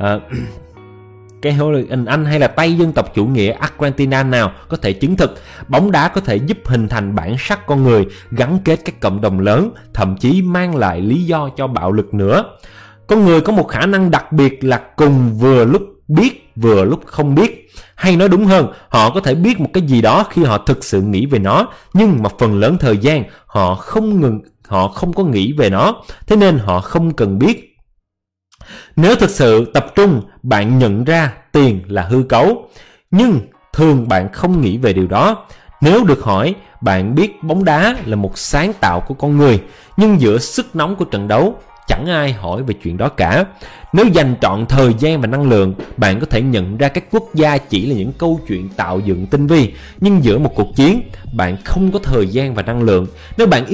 B: Anh hay là tay dân tộc chủ nghĩa Argentina nào có thể chứng thực. Bóng đá có thể giúp hình thành bản sắc con người, gắn kết các cộng đồng lớn, thậm chí mang lại lý do cho bạo lực nữa. Con người có một khả năng đặc biệt là cùng vừa lúc biết vừa lúc không biết. Hay nói đúng hơn, họ có thể biết một cái gì đó khi họ thực sự nghĩ về nó, nhưng mà phần lớn thời gian họ không có nghĩ về nó, thế nên họ không cần biết. Nếu thực sự tập trung, bạn nhận ra tiền là hư cấu, nhưng thường bạn không nghĩ về điều đó. Nếu được hỏi, bạn biết bóng đá là một sáng tạo của con người, nhưng giữa sức nóng của trận đấu, chẳng ai hỏi về chuyện đó cả. Nếu dành trọn thời gian và năng lượng, bạn có thể nhận ra các quốc gia chỉ là những câu chuyện tạo dựng tinh vi, nhưng giữa một cuộc chiến, bạn không có thời gian và năng lượng. Nếu bạn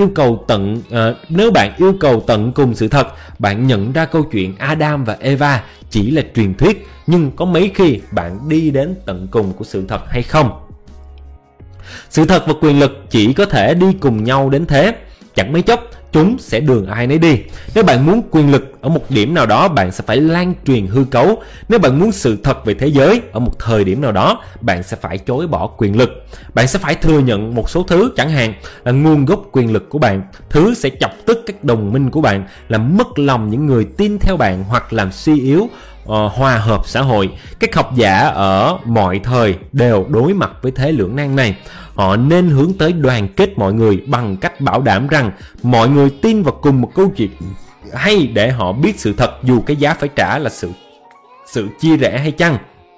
B: yêu cầu tận cùng sự thật, bạn nhận ra câu chuyện Adam và Eva chỉ là truyền thuyết, nhưng có mấy khi bạn đi đến tận cùng của sự thật hay không? Sự thật và quyền lực chỉ có thể đi cùng nhau đến thế. Chẳng mấy chốc, chúng sẽ đường ai nấy đi. Nếu bạn muốn quyền lực ở một điểm nào đó, bạn sẽ phải lan truyền hư cấu. Nếu bạn muốn sự thật về thế giới ở một thời điểm nào đó, bạn sẽ phải chối bỏ quyền lực. Bạn sẽ phải thừa nhận một số thứ, chẳng hạn là nguồn gốc quyền lực của bạn. Thứ sẽ chọc tức các đồng minh của bạn, làm mất lòng những người tin theo bạn hoặc làm suy yếu hòa hợp xã hội. Các học giả ở mọi thời đều đối mặt với thế lưỡng nan này. Họ nên hướng tới đoàn kết mọi người bằng cách bảo đảm rằng mọi người tin vào cùng một câu chuyện, hay để họ biết sự thật dù cái giá phải trả là sự chia rẽ hay chăng.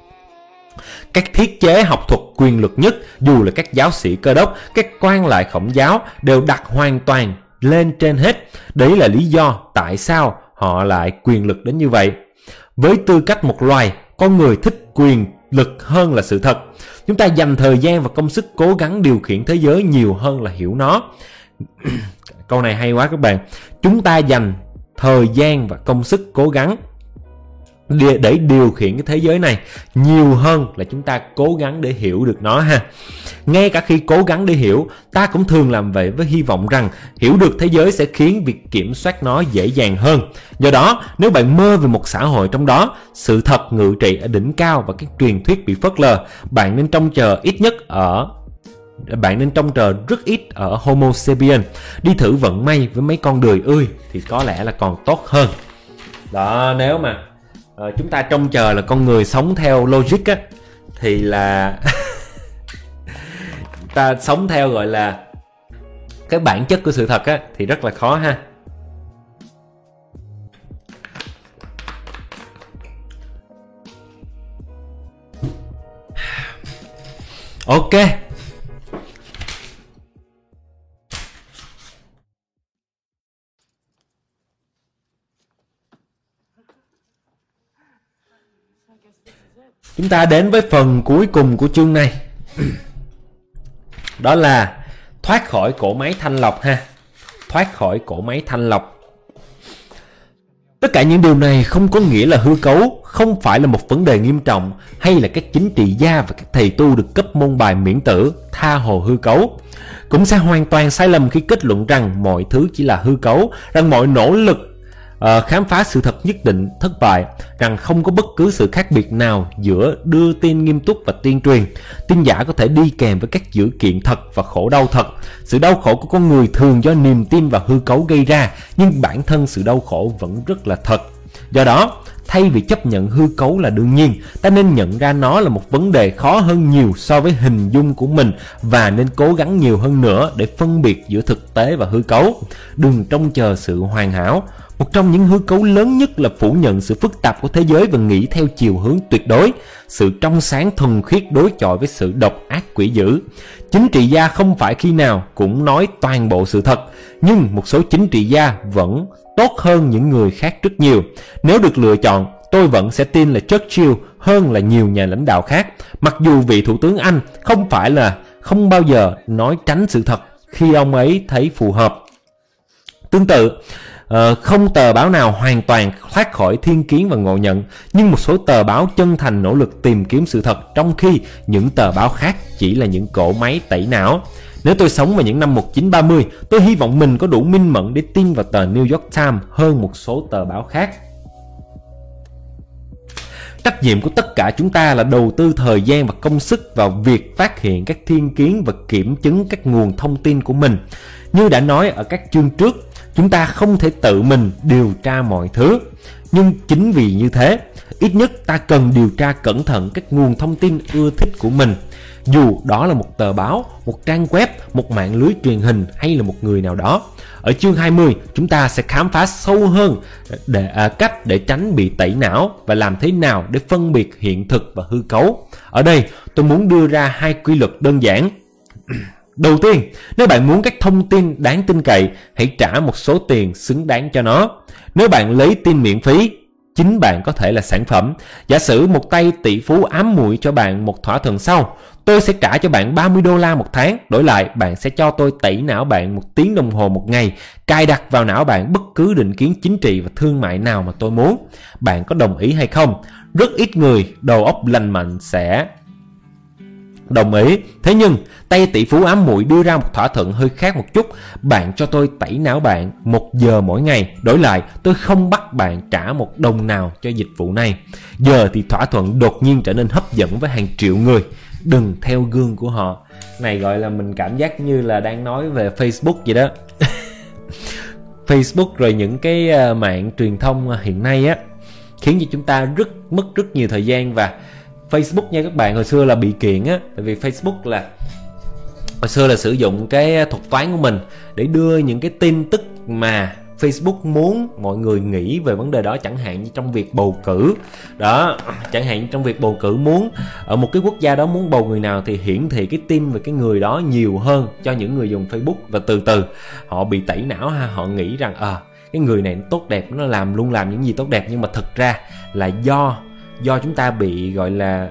B: Các thiết chế học thuật quyền lực nhất, dù là các giáo sĩ Cơ đốc, các quan lại Khổng giáo, đều đặt hoàn toàn lên trên hết. Đấy là lý do tại sao họ lại quyền lực đến như vậy. Với tư cách một loài, con người thích quyền lực hơn là sự thật. Chúng ta dành thời gian và công sức cố gắng điều khiển thế giới nhiều hơn là hiểu nó. Câu này hay quá các bạn. Chúng ta dành thời gian và công sức cố gắng để điều khiển cái thế giới này, nhiều hơn là chúng ta cố gắng để hiểu được nó ha. Ngay cả khi cố gắng để hiểu, ta cũng thường làm vậy với hy vọng rằng hiểu được thế giới sẽ khiến việc kiểm soát nó dễ dàng hơn. Do đó, nếu bạn mơ về một xã hội trong đó sự thật ngự trị ở đỉnh cao và các truyền thuyết bị phớt lờ, bạn nên trông chờ rất ít ở Homo sapien. Đi thử vận may với mấy con đười ươi thì có lẽ là còn tốt hơn. Đó, nếu mà chúng ta trông chờ là con người sống theo logic á, thì là ta sống theo gọi là cái bản chất của sự thật á, thì rất là khó ha. Ok. Chúng ta đến với phần cuối cùng của chương này. Đó là thoát khỏi cỗ máy thanh lọc ha. Thoát khỏi cỗ máy thanh lọc. Tất cả những điều này không có nghĩa là hư cấu không phải là một vấn đề nghiêm trọng, hay là các chính trị gia và các thầy tu được cấp môn bài miễn tử tha hồ hư cấu. Cũng sẽ hoàn toàn sai lầm khi kết luận rằng mọi thứ chỉ là hư cấu, rằng mọi nỗ lực khám phá sự thật nhất định thất bại, rằng không có bất cứ sự khác biệt nào giữa đưa tin nghiêm túc và tuyên truyền. Tin giả có thể đi kèm với các dữ kiện thật và khổ đau thật. Sự đau khổ của con người thường do niềm tin và hư cấu gây ra, nhưng bản thân sự đau khổ vẫn rất là thật. Do đó, thay vì chấp nhận hư cấu là đương nhiên, ta nên nhận ra nó là một vấn đề khó hơn nhiều so với hình dung của mình, và nên cố gắng nhiều hơn nữa để phân biệt giữa thực tế và hư cấu. Đừng trông chờ sự hoàn hảo. Một trong những hư cấu lớn nhất là phủ nhận sự phức tạp của thế giới và nghĩ theo chiều hướng tuyệt đối. Sự trong sáng thuần khiết đối chọi với sự độc ác quỷ dữ. Chính trị gia không phải khi nào cũng nói toàn bộ sự thật, nhưng một số chính trị gia vẫn tốt hơn những người khác rất nhiều. Nếu được lựa chọn, tôi vẫn sẽ tin là Churchill hơn là nhiều nhà lãnh đạo khác, mặc dù vị thủ tướng Anh không bao giờ nói tránh sự thật khi ông ấy thấy phù hợp. Tương tự, không tờ báo nào hoàn toàn thoát khỏi thiên kiến và ngộ nhận, nhưng một số tờ báo chân thành nỗ lực tìm kiếm sự thật, trong khi những tờ báo khác chỉ là những cỗ máy tẩy não. Nếu tôi sống vào những năm 1930, tôi hy vọng mình có đủ minh mẫn để tin vào tờ New York Times hơn một số tờ báo khác. Trách nhiệm của tất cả chúng ta là đầu tư thời gian và công sức vào việc phát hiện các thiên kiến và kiểm chứng các nguồn thông tin của mình. Như đã nói ở các chương trước, chúng ta không thể tự mình điều tra mọi thứ. Nhưng chính vì như thế, ít nhất ta cần điều tra cẩn thận các nguồn thông tin ưa thích của mình. Dù đó là một tờ báo, một trang web, một mạng lưới truyền hình hay là một người nào đó. Ở chương 20, chúng ta sẽ khám phá sâu hơn cách để tránh bị tẩy não và làm thế nào để phân biệt hiện thực và hư cấu. Ở đây, tôi muốn đưa ra hai quy luật đơn giản. Đầu tiên, nếu bạn muốn các thông tin đáng tin cậy, hãy trả một số tiền xứng đáng cho nó. Nếu bạn lấy tin miễn phí, chính bạn có thể là sản phẩm. Giả sử một tay tỷ phú ám muội cho bạn một thỏa thuận sau: tôi sẽ trả cho bạn $30 một tháng, đổi lại bạn sẽ cho tôi tẩy não bạn 1 tiếng đồng hồ một ngày, cài đặt vào não bạn bất cứ định kiến chính trị và thương mại nào mà tôi muốn. Bạn có đồng ý hay không? Rất ít người đầu óc lành mạnh sẽ đồng ý. Thế nhưng tay tỷ phú ám muội đưa ra một thỏa thuận hơi khác một chút: bạn cho tôi tẩy não bạn 1 giờ mỗi ngày, đổi lại tôi không bắt bạn trả $1 đồng nào cho dịch vụ này. Giờ thì thỏa thuận đột nhiên trở nên hấp dẫn với hàng triệu người. Đừng theo gương của họ. Này gọi là mình cảm giác như là đang nói về Facebook vậy đó. Facebook rồi những cái mạng truyền thông hiện nay á, khiến cho chúng ta mất rất nhiều thời gian. Và Facebook nha các bạn, hồi xưa là bị kiện á, tại vì Facebook là hồi xưa là sử dụng cái thuật toán của mình để đưa những cái tin tức mà Facebook muốn mọi người nghĩ về vấn đề đó, chẳng hạn như trong việc bầu cử đó, chẳng hạn như trong việc bầu cử muốn ở một cái quốc gia đó muốn bầu người nào thì hiển thị cái tin về cái người đó nhiều hơn cho những người dùng Facebook, và từ từ họ bị tẩy não ha, họ nghĩ rằng cái người này nó tốt đẹp, nó luôn làm những gì tốt đẹp, nhưng mà thực ra là do chúng ta bị gọi là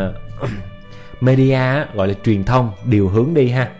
B: media, gọi là truyền thông điều hướng đi ha.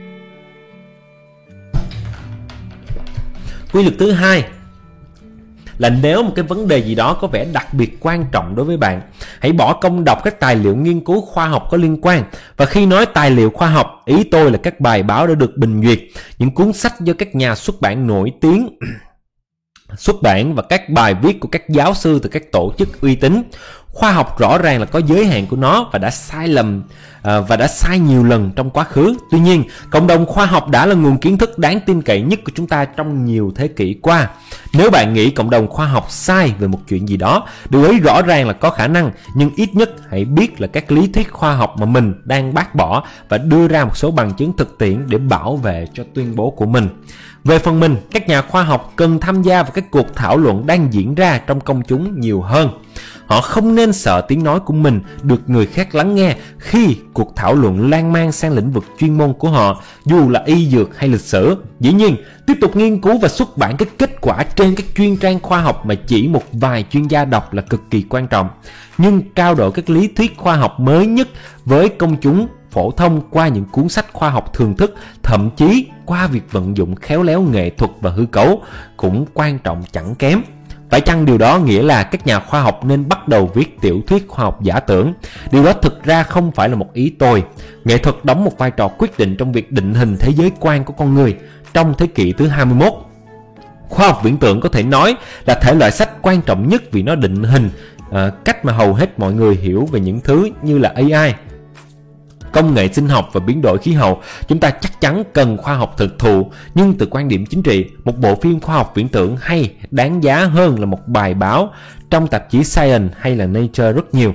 B: Quy luật thứ hai là nếu một cái vấn đề gì đó có vẻ đặc biệt quan trọng đối với bạn, hãy bỏ công đọc các tài liệu nghiên cứu khoa học có liên quan. Và khi nói tài liệu khoa học, ý tôi là các bài báo đã được bình duyệt, những cuốn sách do các nhà xuất bản nổi tiếng xuất bản và các bài viết của các giáo sư từ các tổ chức uy tín. Khoa học rõ ràng là có giới hạn của nó và đã sai nhiều lần trong quá khứ. Tuy nhiên, cộng đồng khoa học đã là nguồn kiến thức đáng tin cậy nhất của chúng ta trong nhiều thế kỷ qua. Nếu bạn nghĩ cộng đồng khoa học sai về một chuyện gì đó, điều ấy rõ ràng là có khả năng, nhưng ít nhất hãy biết là các lý thuyết khoa học mà mình đang bác bỏ và đưa ra một số bằng chứng thực tiễn để bảo vệ cho tuyên bố của mình. Về phần mình, các nhà khoa học cần tham gia vào các cuộc thảo luận đang diễn ra trong công chúng nhiều hơn. Họ không nên sợ tiếng nói của mình được người khác lắng nghe khi cuộc thảo luận lan man sang lĩnh vực chuyên môn của họ, dù là y dược hay lịch sử. Dĩ nhiên, tiếp tục nghiên cứu và xuất bản các kết quả trên các chuyên trang khoa học mà chỉ một vài chuyên gia đọc là cực kỳ quan trọng. Nhưng trao đổi các lý thuyết khoa học mới nhất với công chúng phổ thông qua những cuốn sách khoa học thường thức, thậm chí qua việc vận dụng khéo léo nghệ thuật và hư cấu cũng quan trọng chẳng kém. Phải chăng điều đó nghĩa là các nhà khoa học nên bắt đầu viết tiểu thuyết khoa học giả tưởng? Điều đó thực ra không phải là một ý tồi. Nghệ thuật đóng một vai trò quyết định trong việc định hình thế giới quan của con người trong thế kỷ thứ 21. Khoa học viễn tưởng có thể nói là thể loại sách quan trọng nhất vì nó định hình cách mà hầu hết mọi người hiểu về những thứ như là AI, công nghệ sinh học và biến đổi khí hậu. Chúng ta chắc chắn cần khoa học thực thụ, nhưng từ quan điểm chính trị, một bộ phim khoa học viễn tưởng hay đáng giá hơn là một bài báo trong tạp chí Science hay là Nature rất nhiều.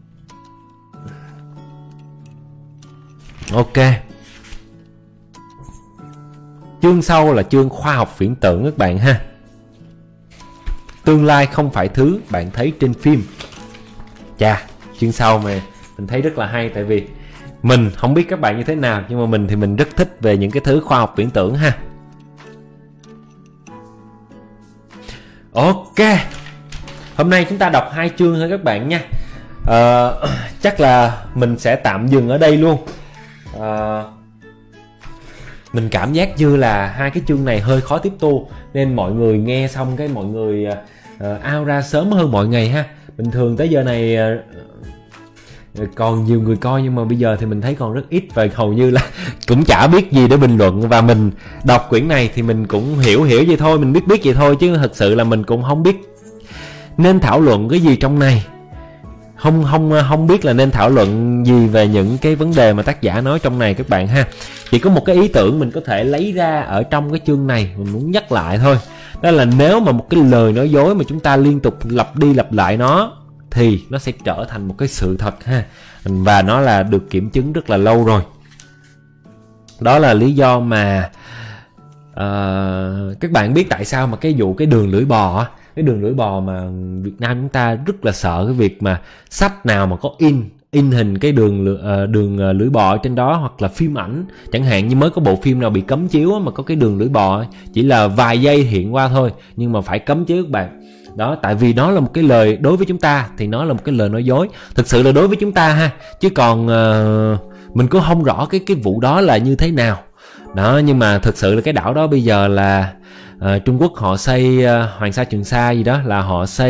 B: Ok. Chương sau là chương khoa học viễn tưởng các bạn ha. Tương lai không phải thứ bạn thấy trên phim. Chà, chương sau mà mình thấy rất là hay, tại vì mình không biết các bạn như thế nào, nhưng mà mình thì mình rất thích về những cái thứ khoa học viễn tưởng ha. Ok, hôm nay chúng ta đọc 2 chương thôi các bạn nha. Chắc là mình sẽ tạm dừng ở đây luôn. Mình cảm giác như là 2 cái chương này hơi khó tiếp thu, nên mọi người nghe xong cái mọi người out ra sớm hơn mọi ngày ha. Bình thường tới giờ này còn nhiều người coi, nhưng mà bây giờ thì mình thấy còn rất ít và hầu như là cũng chả biết gì để bình luận. Và mình đọc quyển này thì mình cũng hiểu vậy thôi, mình biết vậy thôi, chứ thật sự là mình cũng không biết nên thảo luận cái gì trong này. Không biết là nên thảo luận gì về những cái vấn đề mà tác giả nói trong này các bạn ha. Chỉ có một cái ý tưởng mình có thể lấy ra ở trong cái chương này, mình muốn nhắc lại thôi. Đó là nếu mà một cái lời nói dối mà chúng ta liên tục lặp đi lặp lại nó thì nó sẽ trở thành một cái sự thật ha. Và nó là được kiểm chứng rất là lâu rồi. Đó là lý do mà các bạn biết tại sao mà cái đường lưỡi bò, cái đường lưỡi bò mà Việt Nam chúng ta rất là sợ cái việc mà sách nào mà có in hình cái đường lưỡi bò trên đó, hoặc là phim ảnh chẳng hạn, như mới có bộ phim nào bị cấm chiếu mà có cái đường lưỡi bò chỉ là vài giây hiện qua thôi nhưng mà phải cấm chiếu các bạn. Đó, tại vì nó là một cái lời, đối với chúng ta thì nó là một cái lời nói dối, thực sự là đối với chúng ta ha, chứ còn mình cũng không rõ cái vụ đó là như thế nào đó. Nhưng mà thực sự là cái đảo đó bây giờ là Trung Quốc họ xây Hoàng Sa Trường Sa gì đó, là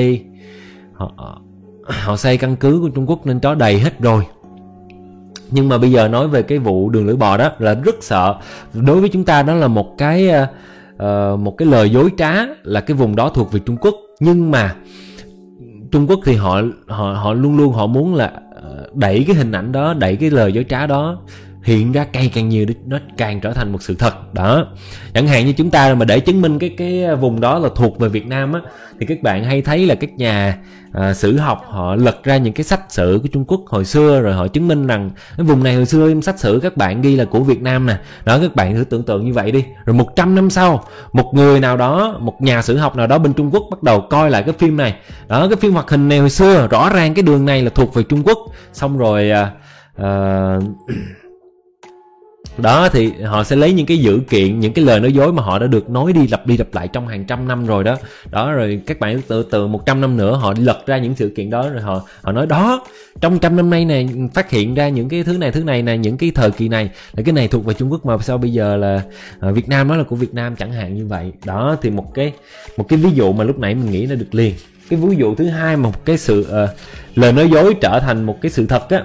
B: họ xây căn cứ của Trung Quốc nên chó đầy hết rồi. Nhưng mà bây giờ nói về cái vụ đường lưỡi bò đó là rất sợ. Đối với chúng ta đó là một cái lời dối trá, là cái vùng đó thuộc về Trung Quốc. Nhưng mà Trung Quốc thì họ luôn luôn họ muốn là đẩy cái hình ảnh đó, đẩy cái lời dối trá đó hiện ra càng nhiều, nó càng trở thành một sự thật đó. Chẳng hạn như chúng ta mà để chứng minh cái vùng đó là thuộc về Việt Nam á, thì các bạn hay thấy là các nhà sử học họ lật ra những cái sách sử của Trung Quốc hồi xưa, rồi họ chứng minh rằng cái vùng này hồi xưa trong sách sử các bạn ghi là của Việt Nam nè. Đó, các bạn thử tưởng tượng như vậy đi. Rồi 100 năm sau, một người nào đó, một nhà sử học nào đó bên Trung Quốc bắt đầu coi lại cái phim này. Đó, cái phim hoạt hình này hồi xưa rõ ràng cái đường này là thuộc về Trung Quốc. Xong rồi Đó thì họ sẽ lấy những cái dữ kiện, những cái lời nói dối mà họ đã được nói đi lặp lại trong hàng trăm năm rồi đó. Đó rồi các bạn từ 100 năm nữa họ lật ra những sự kiện đó, rồi họ nói đó, trong 100 năm nay này phát hiện ra những cái thứ này nè, những cái thời kỳ này là cái này thuộc về Trung Quốc mà sao bây giờ là Việt Nam nó là của Việt Nam, chẳng hạn như vậy. Đó thì một cái ví dụ mà lúc nãy mình nghĩ ra được liền. Cái ví dụ thứ hai, một cái sự lời nói dối trở thành một cái sự thật á,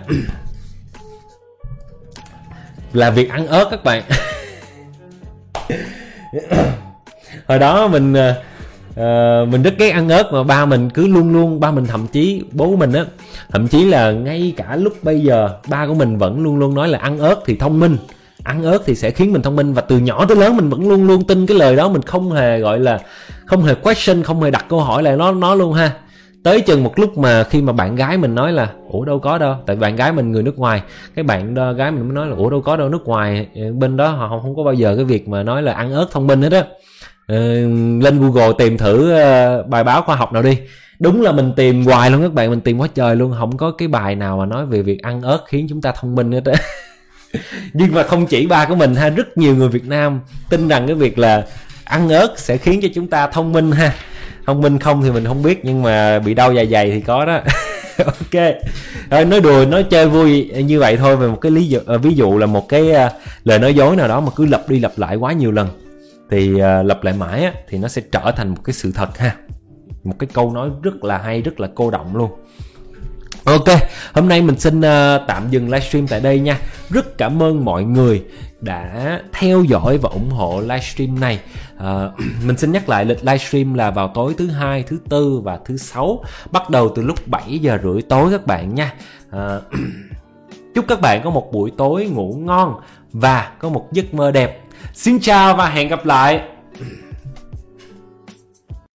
B: là việc ăn ớt các bạn. Hồi đó mình rất ghét ăn ớt, mà ba mình cứ luôn ba mình, thậm chí bố mình á, thậm chí là ngay cả lúc bây giờ ba của mình vẫn luôn nói là ăn ớt thì thông minh, ăn ớt thì sẽ khiến mình thông minh. Và từ nhỏ tới lớn mình vẫn luôn tin cái lời đó, mình không hề gọi là không hề question, không hề đặt câu hỏi lại nó luôn ha. Tới chừng một lúc mà khi mà bạn gái mình nói là ủa đâu có đâu, tại bạn gái mình người nước ngoài, cái bạn gái mình mới nói là ủa đâu có đâu, nước ngoài bên đó họ không có bao giờ cái việc mà nói là ăn ớt thông minh hết á. Lên Google tìm thử bài báo khoa học nào đi. Đúng là mình tìm hoài luôn các bạn, mình tìm quá trời luôn, không có cái bài nào mà nói về việc ăn ớt khiến chúng ta thông minh hết á. Nhưng mà không chỉ ba của mình ha, rất nhiều người Việt Nam tin rằng cái việc là ăn ớt sẽ khiến cho chúng ta thông minh ha. Thông minh không thì mình không biết, nhưng mà bị đau dạ dày thì có đó. Ok, rồi nói đùa nói chơi vui như vậy thôi, về một cái ví dụ là một cái lời nói dối nào đó mà cứ lặp đi lặp lại quá nhiều lần, thì lặp lại mãi á, thì nó sẽ trở thành một cái sự thật ha. Một cái câu nói rất là hay, rất là cô động luôn. Ok, hôm nay mình xin tạm dừng livestream tại đây nha. Rất cảm ơn mọi người đã theo dõi và ủng hộ livestream này. Mình xin nhắc lại lịch livestream là vào tối thứ Hai, thứ Tư và thứ Sáu, bắt đầu từ lúc 7 giờ rưỡi tối các bạn nha. Chúc các bạn có một buổi tối ngủ ngon và có một giấc mơ đẹp. Xin chào và hẹn gặp lại.